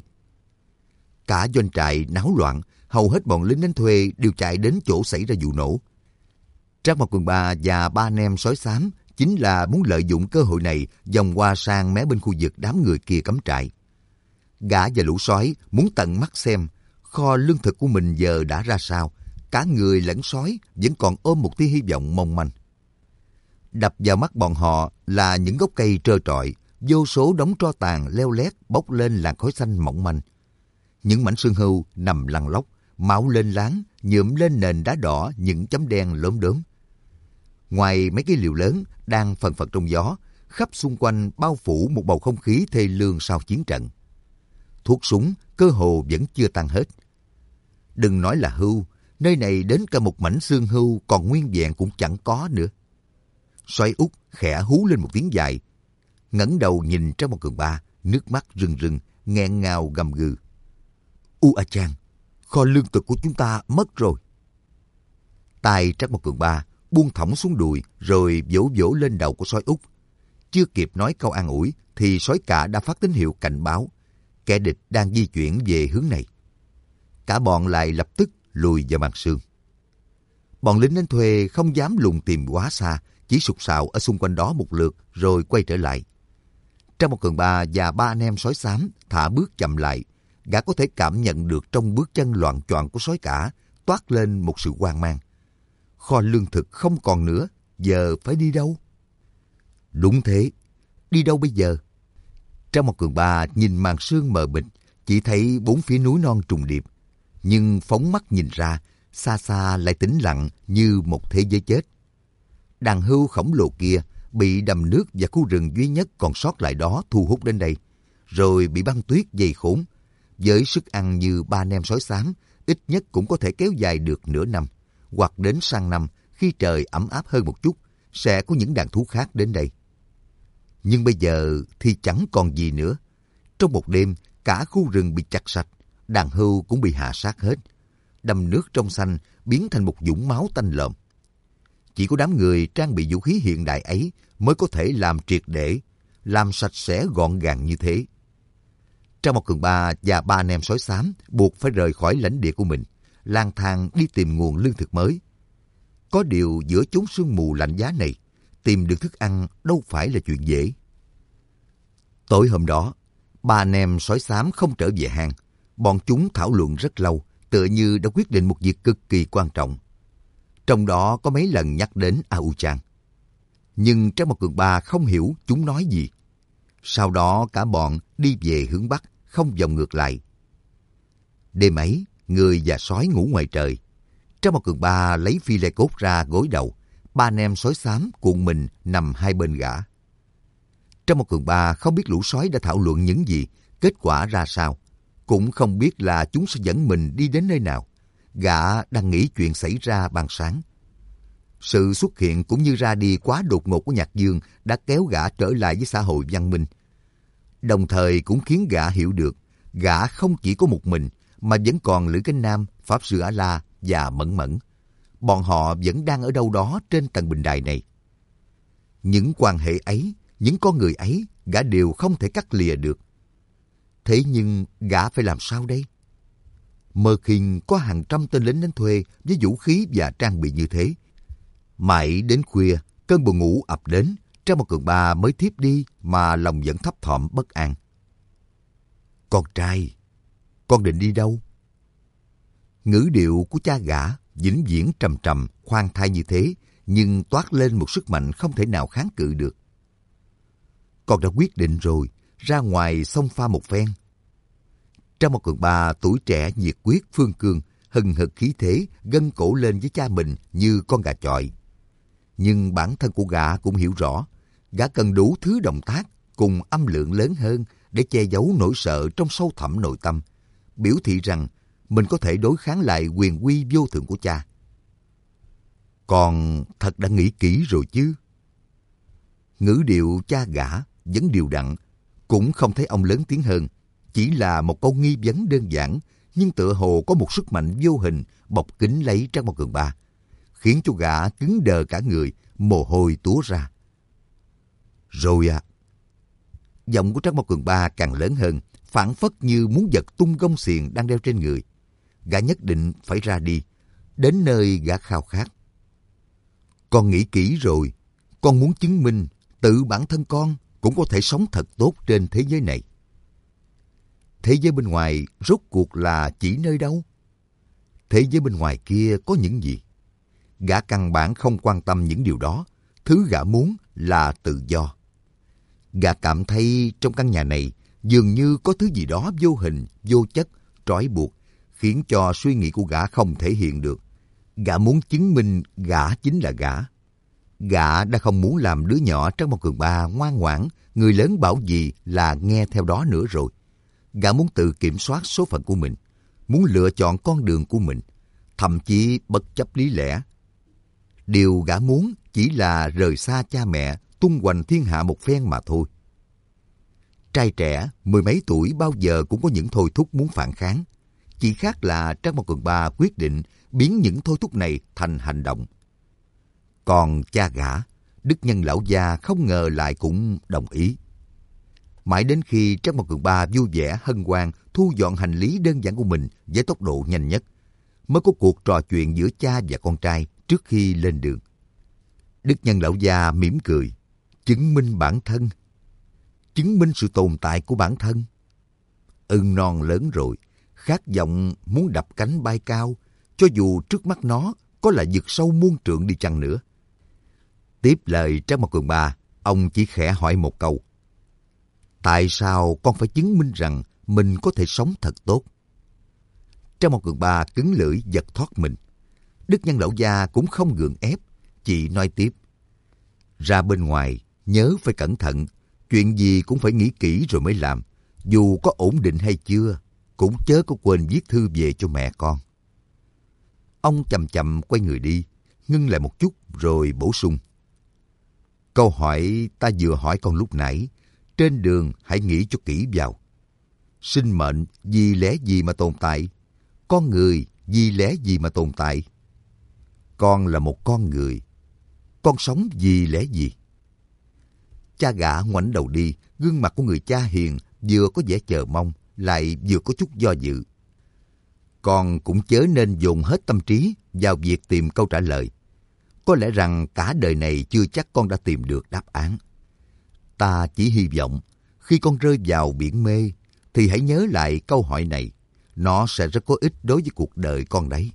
Cả doanh trại náo loạn, hầu hết bọn lính đánh thuê đều chạy đến chỗ xảy ra vụ nổ. Trác Mao Cường Ba và ba anh em sói xám chính là muốn lợi dụng cơ hội này vòng qua sang mé bên khu vực đám người kia cắm trại. Gã và lũ sói muốn tận mắt xem kho lương thực của mình giờ đã ra sao. Cả người lẫn sói vẫn còn ôm một tia hy vọng mong manh. Đập vào mắt bọn họ là những gốc cây trơ trọi, vô số đống tro tàn leo lét bốc lên làn khói xanh mỏng manh. Những mảnh xương hưu nằm lăn lóc, máu lên láng, nhuộm lên nền đá đỏ những chấm đen lốm đốm. Ngoài mấy cái liều lớn đang phần phật trong gió, khắp xung quanh bao phủ một bầu không khí thê lương sau chiến trận. Thuốc súng cơ hồ vẫn chưa tan hết. Đừng nói là hưu, nơi này đến cả một mảnh xương hưu còn nguyên vẹn cũng chẳng có nữa. Sói Úc khẽ hú lên một tiếng dài, ngẩng đầu nhìn Trác Mao Cường Ba, nước mắt rưng rưng, nghẹn ngào gầm gừ. A Chan, kho lương thực của chúng ta mất rồi. Tay Trác Mao Cường Ba buông thõng xuống đùi rồi vỗ vỗ lên đầu của sói Úc. Chưa kịp nói câu an ủi thì sói cả đã phát tín hiệu cảnh báo. Kẻ địch đang di chuyển về hướng này. Cả bọn lại lập tức lùi vào màn sương. Bọn lính đánh thuê không dám lùng tìm quá xa, chỉ sục sạo ở xung quanh đó một lượt rồi quay trở lại. Trang Một Cường Ba và ba anh em sói xám thả bước chậm lại. Gã có thể cảm nhận được trong bước chân loạng choạng của sói cả toát lên một sự hoang mang. Kho lương thực không còn nữa, giờ phải đi đâu? Đúng thế, đi đâu bây giờ? Trang Một Cường Ba nhìn màn sương mờ mịt, chỉ thấy bốn phía núi non trùng điệp. Nhưng phóng mắt nhìn ra, xa xa lại tĩnh lặng như một thế giới chết. Đàn hươu khổng lồ kia bị đầm nước và khu rừng duy nhất còn sót lại đó thu hút đến đây, rồi bị băng tuyết dày khốn. Với sức ăn như ba anh em sói xám, ít nhất cũng có thể kéo dài được nửa năm, hoặc đến sang năm khi trời ấm áp hơn một chút, sẽ có những đàn thú khác đến đây. Nhưng bây giờ thì chẳng còn gì nữa. Trong một đêm, cả khu rừng bị chặt sạch, đàn hươu cũng bị hạ sát hết. Đầm nước trong xanh biến thành một vũng máu tanh lợm. Chỉ có đám người trang bị vũ khí hiện đại ấy mới có thể làm triệt để, làm sạch sẽ gọn gàng như thế. Trang Một Cường Ba và ba anh em sói xám buộc phải rời khỏi lãnh địa của mình, lang thang đi tìm nguồn lương thực mới. Có điều giữa chốn sương mù lạnh giá này, tìm được thức ăn đâu phải là chuyện dễ. Tối hôm đó, ba anh em sói xám không trở về hang. Bọn chúng thảo luận rất lâu, tựa như đã quyết định một việc cực kỳ quan trọng. Trong đó có mấy lần nhắc đến A U Chan. Nhưng Trang Một Cường Ba không hiểu chúng nói gì. Sau đó cả bọn đi về hướng Bắc, không vòng ngược lại. Đêm ấy, người và sói ngủ ngoài trời. Trang Một Cường Ba lấy phi lê cốt ra gối đầu. Ba anh em sói xám cuộn mình nằm hai bên gã. Trang Một Cường Ba không biết lũ sói đã thảo luận những gì, kết quả ra sao. Cũng không biết là chúng sẽ dẫn mình đi đến nơi nào. Gã đang nghĩ chuyện xảy ra ban sáng. Sự xuất hiện cũng như ra đi quá đột ngột của Nhạc Dương đã kéo gã trở lại với xã hội văn minh. Đồng thời cũng khiến gã hiểu được, gã không chỉ có một mình, mà vẫn còn Lữ Cánh Nam, Pháp Sư A-La và Mẫn Mẫn. Bọn họ vẫn đang ở đâu đó trên tầng bình đài này. Những quan hệ ấy, những con người ấy, gã đều không thể cắt lìa được. Thế nhưng gã phải làm sao đây? Mơ Khinh có hàng trăm tên lính đánh thuê với vũ khí và trang bị như thế. Mãi đến khuya, cơn buồn ngủ ập đến, Trang Một Cường Ba mới thiếp đi mà lòng vẫn thấp thỏm bất an. Con trai, con định đi đâu? Ngữ điệu của cha gã vĩnh viễn trầm trầm, khoan thai như thế, nhưng toát lên một sức mạnh không thể nào kháng cự được. Con đã quyết định rồi, ra ngoài xông pha một phen. Trang Một Cường Ba tuổi trẻ nhiệt quyết phương cương, hừng hực khí thế, gân cổ lên với cha mình như con gà chọi. Nhưng bản thân của gã cũng hiểu rõ, gã cần đủ thứ động tác cùng âm lượng lớn hơn để che giấu nỗi sợ trong sâu thẳm nội tâm, biểu thị rằng mình có thể đối kháng lại quyền uy vô thượng của cha. Con thật đã nghĩ kỹ rồi chứ? Ngữ điệu cha gã vẫn đều đặn, cũng không thấy ông lớn tiếng hơn. Chỉ là một câu nghi vấn đơn giản, nhưng tựa hồ có một sức mạnh vô hình bọc kín lấy Trang Một Cường Ba, khiến cho gã cứng đờ cả người, mồ hôi túa ra. Rồi à. Giọng của Trang Một Cường Ba càng lớn hơn, phảng phất như muốn giật tung gông xiềng đang đeo trên người. Gã nhất định phải ra đi, đến nơi gã khao khát. Con nghĩ kỹ rồi, con muốn chứng minh tự bản thân con cũng có thể sống thật tốt trên thế giới này. Thế giới bên ngoài rốt cuộc là chỉ nơi đâu? Thế giới bên ngoài kia có những gì? Gã căn bản không quan tâm những điều đó. Thứ gã muốn là tự do. Gã cảm thấy trong căn nhà này dường như có thứ gì đó vô hình, vô chất, trói buộc, khiến cho suy nghĩ của gã không thể hiện được. Gã muốn chứng minh gã chính là gã. Gã đã không muốn làm đứa nhỏ Trang Một Cường Ba ngoan ngoãn, người lớn bảo gì là nghe theo đó nữa rồi. Gã muốn tự kiểm soát số phận của mình, muốn lựa chọn con đường của mình, thậm chí bất chấp lý lẽ. Điều gã muốn chỉ là rời xa cha mẹ, tung hoành thiên hạ một phen mà thôi. Trai trẻ, mười mấy tuổi bao giờ cũng có những thôi thúc muốn phản kháng. Chỉ khác là Trang Một Cường Ba quyết định biến những thôi thúc này thành hành động. Còn cha gã, Đức Nhân lão gia không ngờ lại cũng đồng ý. Mãi đến khi Trang Một Cường Ba vui vẻ hân hoan thu dọn hành lý đơn giản của mình với tốc độ nhanh nhất, mới có cuộc trò chuyện giữa cha và con trai trước khi lên đường. Đức Nhân lão gia mỉm cười, chứng minh bản thân. chứng minh sự tồn tại của bản thân. Ưng non lớn rồi, khát vọng muốn đập cánh bay cao, cho dù trước mắt nó có là vực sâu muôn trượng đi chăng nữa. Tiếp lời Trang Mặt Cường Ba, ông chỉ khẽ hỏi một câu. Tại sao con phải chứng minh rằng mình có thể sống thật tốt? Trang Mặt Cường Ba cứng lưỡi giật thoát mình. Đức Nhân Lão gia cũng không gượng ép, chỉ nói tiếp. Ra bên ngoài, nhớ phải cẩn thận, chuyện gì cũng phải nghĩ kỹ rồi mới làm. Dù có ổn định hay chưa, cũng chớ có quên viết thư về cho mẹ con. Ông chậm chậm quay người đi, ngưng lại một chút rồi bổ sung. Câu hỏi ta vừa hỏi con lúc nãy, trên đường hãy nghĩ cho kỹ vào. Sinh mệnh vì lẽ gì mà tồn tại? Con người vì lẽ gì mà tồn tại? Con là một con người. Con sống vì lẽ gì? Cha gã ngoảnh đầu đi, gương mặt của người cha hiền vừa có vẻ chờ mong, lại vừa có chút do dự. Con cũng chớ nên dồn hết tâm trí vào việc tìm câu trả lời. Có lẽ rằng cả đời này chưa chắc con đã tìm được đáp án. Ta chỉ hy vọng khi con rơi vào biển mê thì hãy nhớ lại câu hỏi này. Nó sẽ rất có ích đối với cuộc đời con đấy.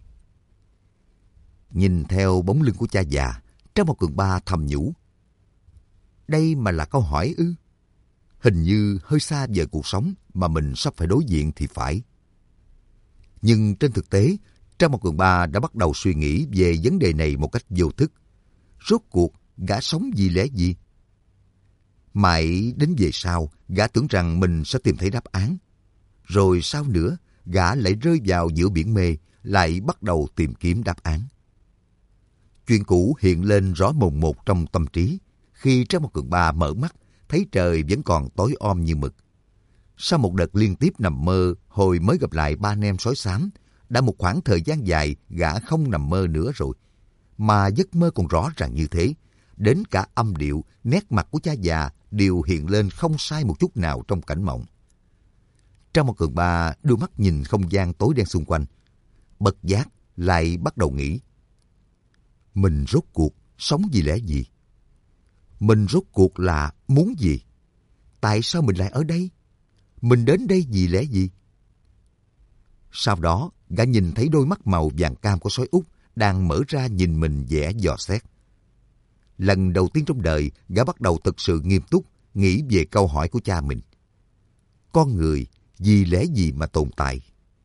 Nhìn theo bóng lưng của cha già, Trang Mặt Cường Ba thầm nhủ. Đây mà là câu hỏi ư? Hình như hơi xa vời cuộc sống mà mình sắp phải đối diện thì phải. Nhưng trên thực tế, Trang Mặt Cường Ba đã bắt đầu suy nghĩ về vấn đề này một cách vô thức. Rốt cuộc, gã sống vì lẽ gì? Mãi đến về sau, gã tưởng rằng mình sẽ tìm thấy đáp án. Rồi sau nữa, gã lại rơi vào giữa biển mê, lại bắt đầu tìm kiếm đáp án. Chuyện cũ hiện lên rõ mồn một trong tâm trí. Khi Trang Mặt Cường Ba mở mắt, thấy trời vẫn còn tối om như mực. Sau một đợt liên tiếp nằm mơ, hồi mới gặp lại ba anh em sói xám, đã một khoảng thời gian dài gã không nằm mơ nữa rồi. Mà giấc mơ còn rõ ràng như thế, đến cả âm điệu, nét mặt của cha già đều hiện lên không sai một chút nào trong cảnh mộng. Trang Mặt Cường Ba đưa mắt nhìn không gian tối đen xung quanh, bất giác lại bắt đầu nghĩ. Mình rốt cuộc sống vì lẽ gì? Mình rốt cuộc là muốn gì? Tại sao mình lại ở đây? Mình đến đây vì lẽ gì? Sau đó, gã nhìn thấy đôi mắt màu vàng cam của sói Út đang mở ra nhìn mình vẻ dò xét. Lần đầu tiên trong đời, gã bắt đầu thực sự nghiêm túc nghĩ về câu hỏi của cha mình. Con người vì lẽ gì mà tồn tại?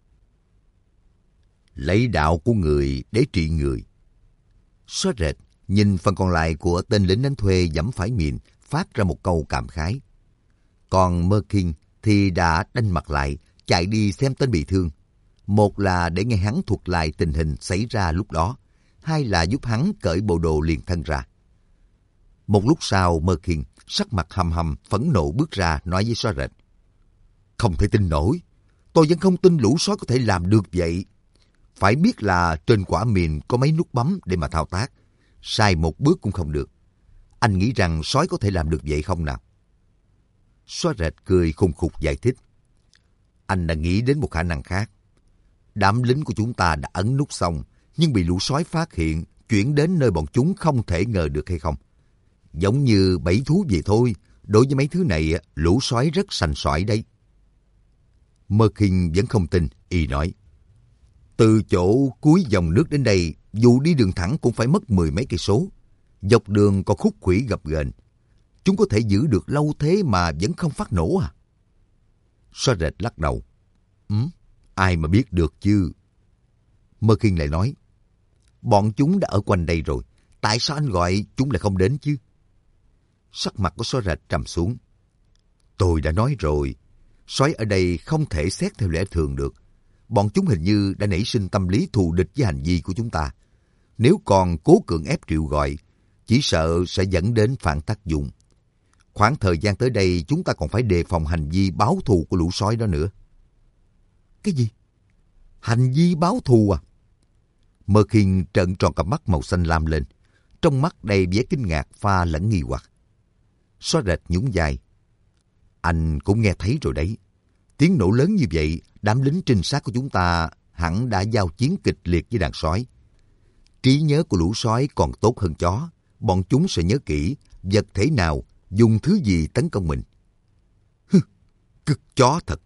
Lấy đạo của người để trị người. Xóa rệt nhìn phần còn lại của tên lính đánh thuê giẫm phải miệng, phát ra một câu cảm khái. Còn Mơ Kinh thì đã đanh mặt lại, chạy đi xem tên bị thương. Một là để nghe hắn thuật lại tình hình xảy ra lúc đó, hai là giúp hắn cởi bộ đồ liền thân ra. Một lúc sau, Mơ Kinh sắc mặt hầm hầm, phẫn nộ bước ra nói với Xóa rệt. Không thể tin nổi, tôi vẫn không tin lũ sói có thể làm được vậy. Phải biết là trên quả mìn có mấy nút bấm để mà thao tác, sai một bước cũng không được. Anh nghĩ rằng sói có thể làm được vậy không nào? Xóa rệt cười khùng khục giải thích. Anh đã nghĩ đến một khả năng khác. Đám lính của chúng ta đã ấn nút xong, nhưng bị lũ sói phát hiện, chuyển đến nơi bọn chúng không thể ngờ được hay không. Giống như bẫy thú vậy thôi, đối với mấy thứ này, lũ sói rất sành sỏi đấy. Mơ Kinh vẫn không tin, y nói. Từ chỗ cuối dòng nước đến đây, dù đi đường thẳng cũng phải mất 10 mấy cây số. Dọc đường còn khúc khuỷu gập ghềnh. Chúng có thể giữ được lâu thế mà vẫn không phát nổ à? Xóa rệt lắc đầu. Ai mà biết được chứ? Mơ Kinh lại nói. Bọn chúng đã ở quanh đây rồi. Tại sao anh gọi chúng lại không đến chứ? Sắc mặt của Xóa rệt trầm xuống. Tôi đã nói rồi. Sói ở đây không thể xét theo lẽ thường được. Bọn chúng hình như đã nảy sinh tâm lý thù địch với hành vi của chúng ta. Nếu còn cố cưỡng ép triệu gọi, chỉ sợ sẽ dẫn đến phản tác dụng. Khoảng thời gian tới đây chúng ta còn phải đề phòng hành vi báo thù của lũ sói đó nữa. Cái gì? Hành vi báo thù à? Mơ Kinh trợn tròn cặp mắt màu xanh lam lên, trong mắt đầy vẻ kinh ngạc pha lẫn nghi hoặc. Xóa rệt nhún vai. Anh cũng nghe thấy rồi đấy. Tiếng nổ lớn như vậy, đám lính trinh sát của chúng ta hẳn đã giao chiến kịch liệt với đàn sói. Trí nhớ của lũ sói còn tốt hơn chó. Bọn chúng sẽ nhớ kỹ vật thể nào, dùng thứ gì tấn công mình. Cứt chó thật.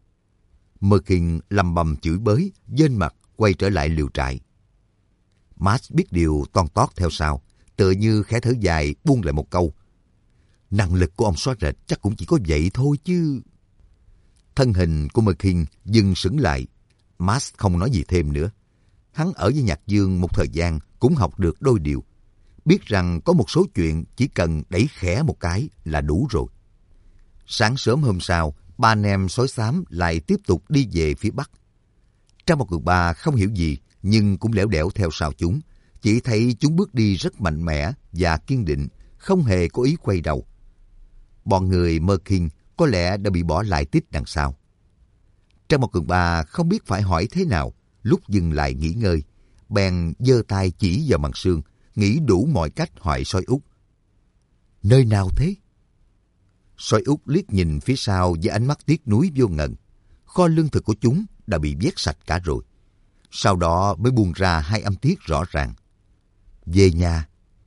Merkin lầm bầm chửi bới, dên mặt quay trở lại liều trại. Max biết điều toan tót theo sau, tựa như khẽ thở dài buông lại một câu. Năng lực của ông xóa rệt chắc cũng chỉ có vậy thôi chứ. Thân hình của Merkin dừng sững lại. Max không nói gì thêm nữa. Hắn ở với Nhạc Dương một thời gian cũng học được đôi điều. Biết rằng có một số chuyện chỉ cần đẩy khẽ một cái là đủ rồi. Sáng sớm hôm sau, ba anh em sói xám lại tiếp tục đi về phía bắc. Trang một cường ba không hiểu gì nhưng cũng lẻo đẻo theo sau chúng. Chỉ thấy chúng bước đi rất mạnh mẽ và kiên định, không hề có ý quay đầu. Bọn người Merkin có lẽ đã bị bỏ lại tít đằng sau. Trang một cường ba không biết phải hỏi thế nào, lúc dừng lại nghỉ ngơi, bèn giơ tay chỉ vào màn sương, nghĩ đủ mọi cách hỏi sói Út. Nơi nào thế? Sói Út liếc nhìn phía sau với ánh mắt tiếc nuối vô ngần. Kho lương thực của chúng đã bị vét sạch cả rồi. Sau đó mới buông ra hai âm tiết rõ ràng. Về nhà.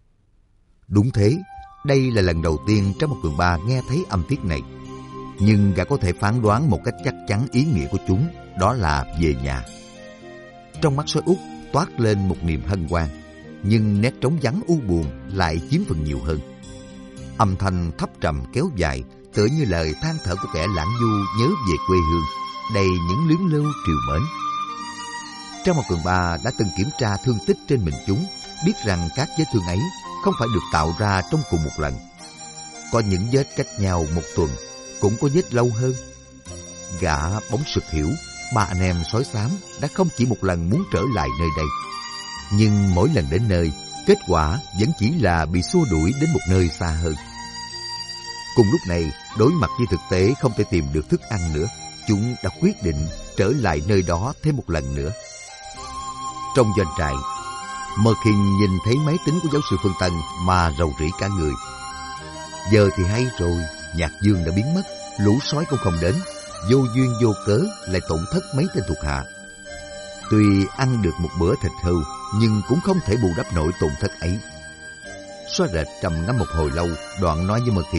Đúng thế, đây là lần đầu tiên Trang một cường ba nghe thấy âm tiết này. Nhưng gã có thể phán đoán một cách chắc chắn ý nghĩa của chúng, đó là về nhà. Trong mắt sói Út toát lên một niềm hân hoan, nhưng nét trống vắng u buồn lại chiếm phần nhiều hơn. Âm thanh thấp trầm kéo dài, tựa như lời than thở của kẻ lãng du nhớ về quê hương, đầy những luyến lưu triều mến. Trang một cường ba đã từng kiểm tra thương tích trên mình chúng, biết rằng các vết thương ấy không phải được tạo ra trong cùng một lần. Có những vết cách nhau một tuần, cũng có vết lâu hơn. Gã bỗng sực hiểu, ba anh em sói xám đã không chỉ một lần muốn trở lại nơi đây. Nhưng mỗi lần đến nơi, kết quả vẫn chỉ là bị xua đuổi đến một nơi xa hơn. Cùng lúc này, đối mặt với thực tế không thể tìm được thức ăn nữa, chúng đã quyết định trở lại nơi đó thêm một lần nữa. Trong doanh trại, Merkin nhìn thấy máy tính của giáo sư Phương Tân mà rầu rĩ cả người. Giờ thì hay rồi, Nhạc Dương đã biến mất, lũ sói cũng không đến, vô duyên vô cớ lại tổn thất mấy tên thuộc hạ. Tuy ăn được một bữa thịt hươu, nhưng cũng không thể bù đắp nổi tổn thất ấy. Xóa rệt trầm ngâm một hồi lâu, đoạn nói với Merkin: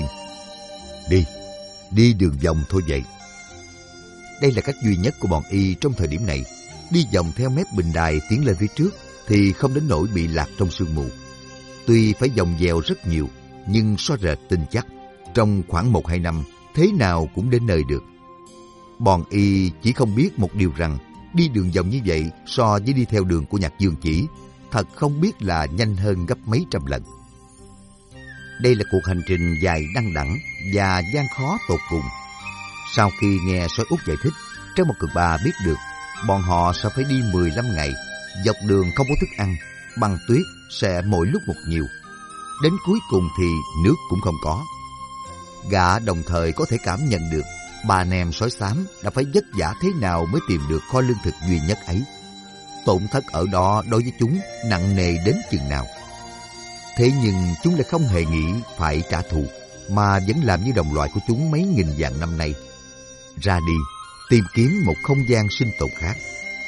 Đi đường vòng thôi vậy. Đây là cách duy nhất của bọn y trong thời điểm này. Đi vòng theo mép bình đài tiến lên phía trước thì không đến nỗi bị lạc trong sương mù. Tuy phải vòng vèo rất nhiều, nhưng xóa rệt tin chắc trong khoảng 1-2 năm thế nào cũng đến nơi được. Bọn y chỉ không biết một điều rằng đi đường vòng như vậy so với đi theo đường của Nhạc Dương chỉ, thật không biết là nhanh hơn gấp mấy trăm lần. Đây là cuộc hành trình dài đăng đẳng và gian khó tột cùng. Sau khi nghe sói Út giải thích, Trang một cường ba biết được bọn họ sẽ phải đi 15 ngày, dọc đường không có thức ăn, băng tuyết sẽ mỗi lúc một nhiều. Đến cuối cùng thì nước cũng không có. Gã đồng thời có thể cảm nhận được ba anh em sói xám đã phải vất vả thế nào mới tìm được kho lương thực duy nhất ấy. Tổn thất ở đó đối với chúng nặng nề đến chừng nào. Thế nhưng chúng lại không hề nghĩ phải trả thù, mà vẫn làm như đồng loại của chúng mấy nghìn vạn năm nay. Ra đi, tìm kiếm một không gian sinh tồn khác.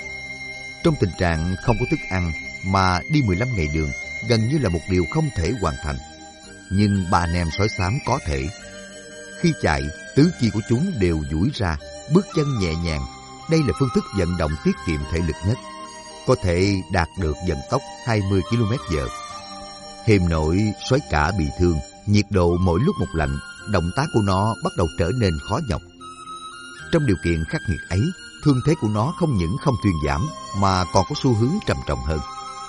Trong tình trạng không có thức ăn mà đi 15 ngày đường gần như là một điều không thể hoàn thành. Nhưng ba anh em sói xám có thể. Khi chạy, tứ chi của chúng đều duỗi ra, bước chân nhẹ nhàng. Đây là phương thức vận động tiết kiệm thể lực nhất, có thể đạt được vận tốc 20 km/h. Thêm nỗi sói cả bị thương, nhiệt độ mỗi lúc một lạnh, động tác của nó bắt đầu trở nên khó nhọc. Trong điều kiện khắc nghiệt ấy, thương thế của nó không những không thuyên giảm mà còn có xu hướng trầm trọng hơn.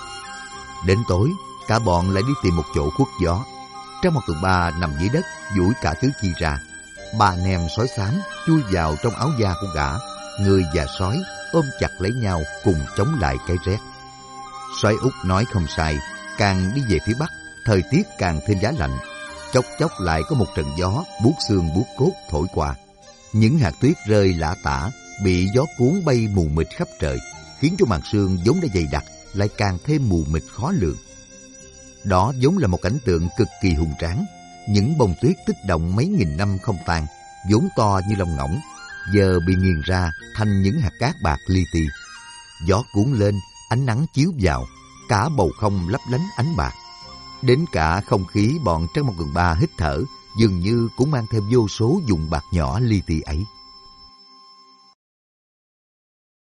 Đến tối, cả bọn lại đi tìm một chỗ khuất gió. Trang một cường ba nằm dưới đất, duỗi cả tứ chi ra. Ba anh em sói xám chui vào trong áo da của gã. Người và sói ôm chặt lấy nhau cùng chống lại cái rét. Sói Út nói không sai, càng đi về phía bắc, thời tiết càng thêm giá lạnh. Chốc chốc lại có một trận gió buốt xương buốt cốt thổi qua. Những hạt tuyết rơi lả tả, bị gió cuốn bay mù mịt khắp trời, khiến cho màn sương vốn đã dày đặc lại càng thêm mù mịt khó lường. Đó vốn là một cảnh tượng cực kỳ hùng tráng. Những bông tuyết tích động mấy nghìn năm không tan, vốn to như lông ngỗng, giờ bị nghiền ra thành những hạt cát bạc li ti. Gió cuốn lên, ánh nắng chiếu vào, cả bầu không lấp lánh ánh bạc. Đến cả không khí bọn Trang một cường ba hít thở dường như cũng mang thêm vô số vùng bạc nhỏ li ti ấy.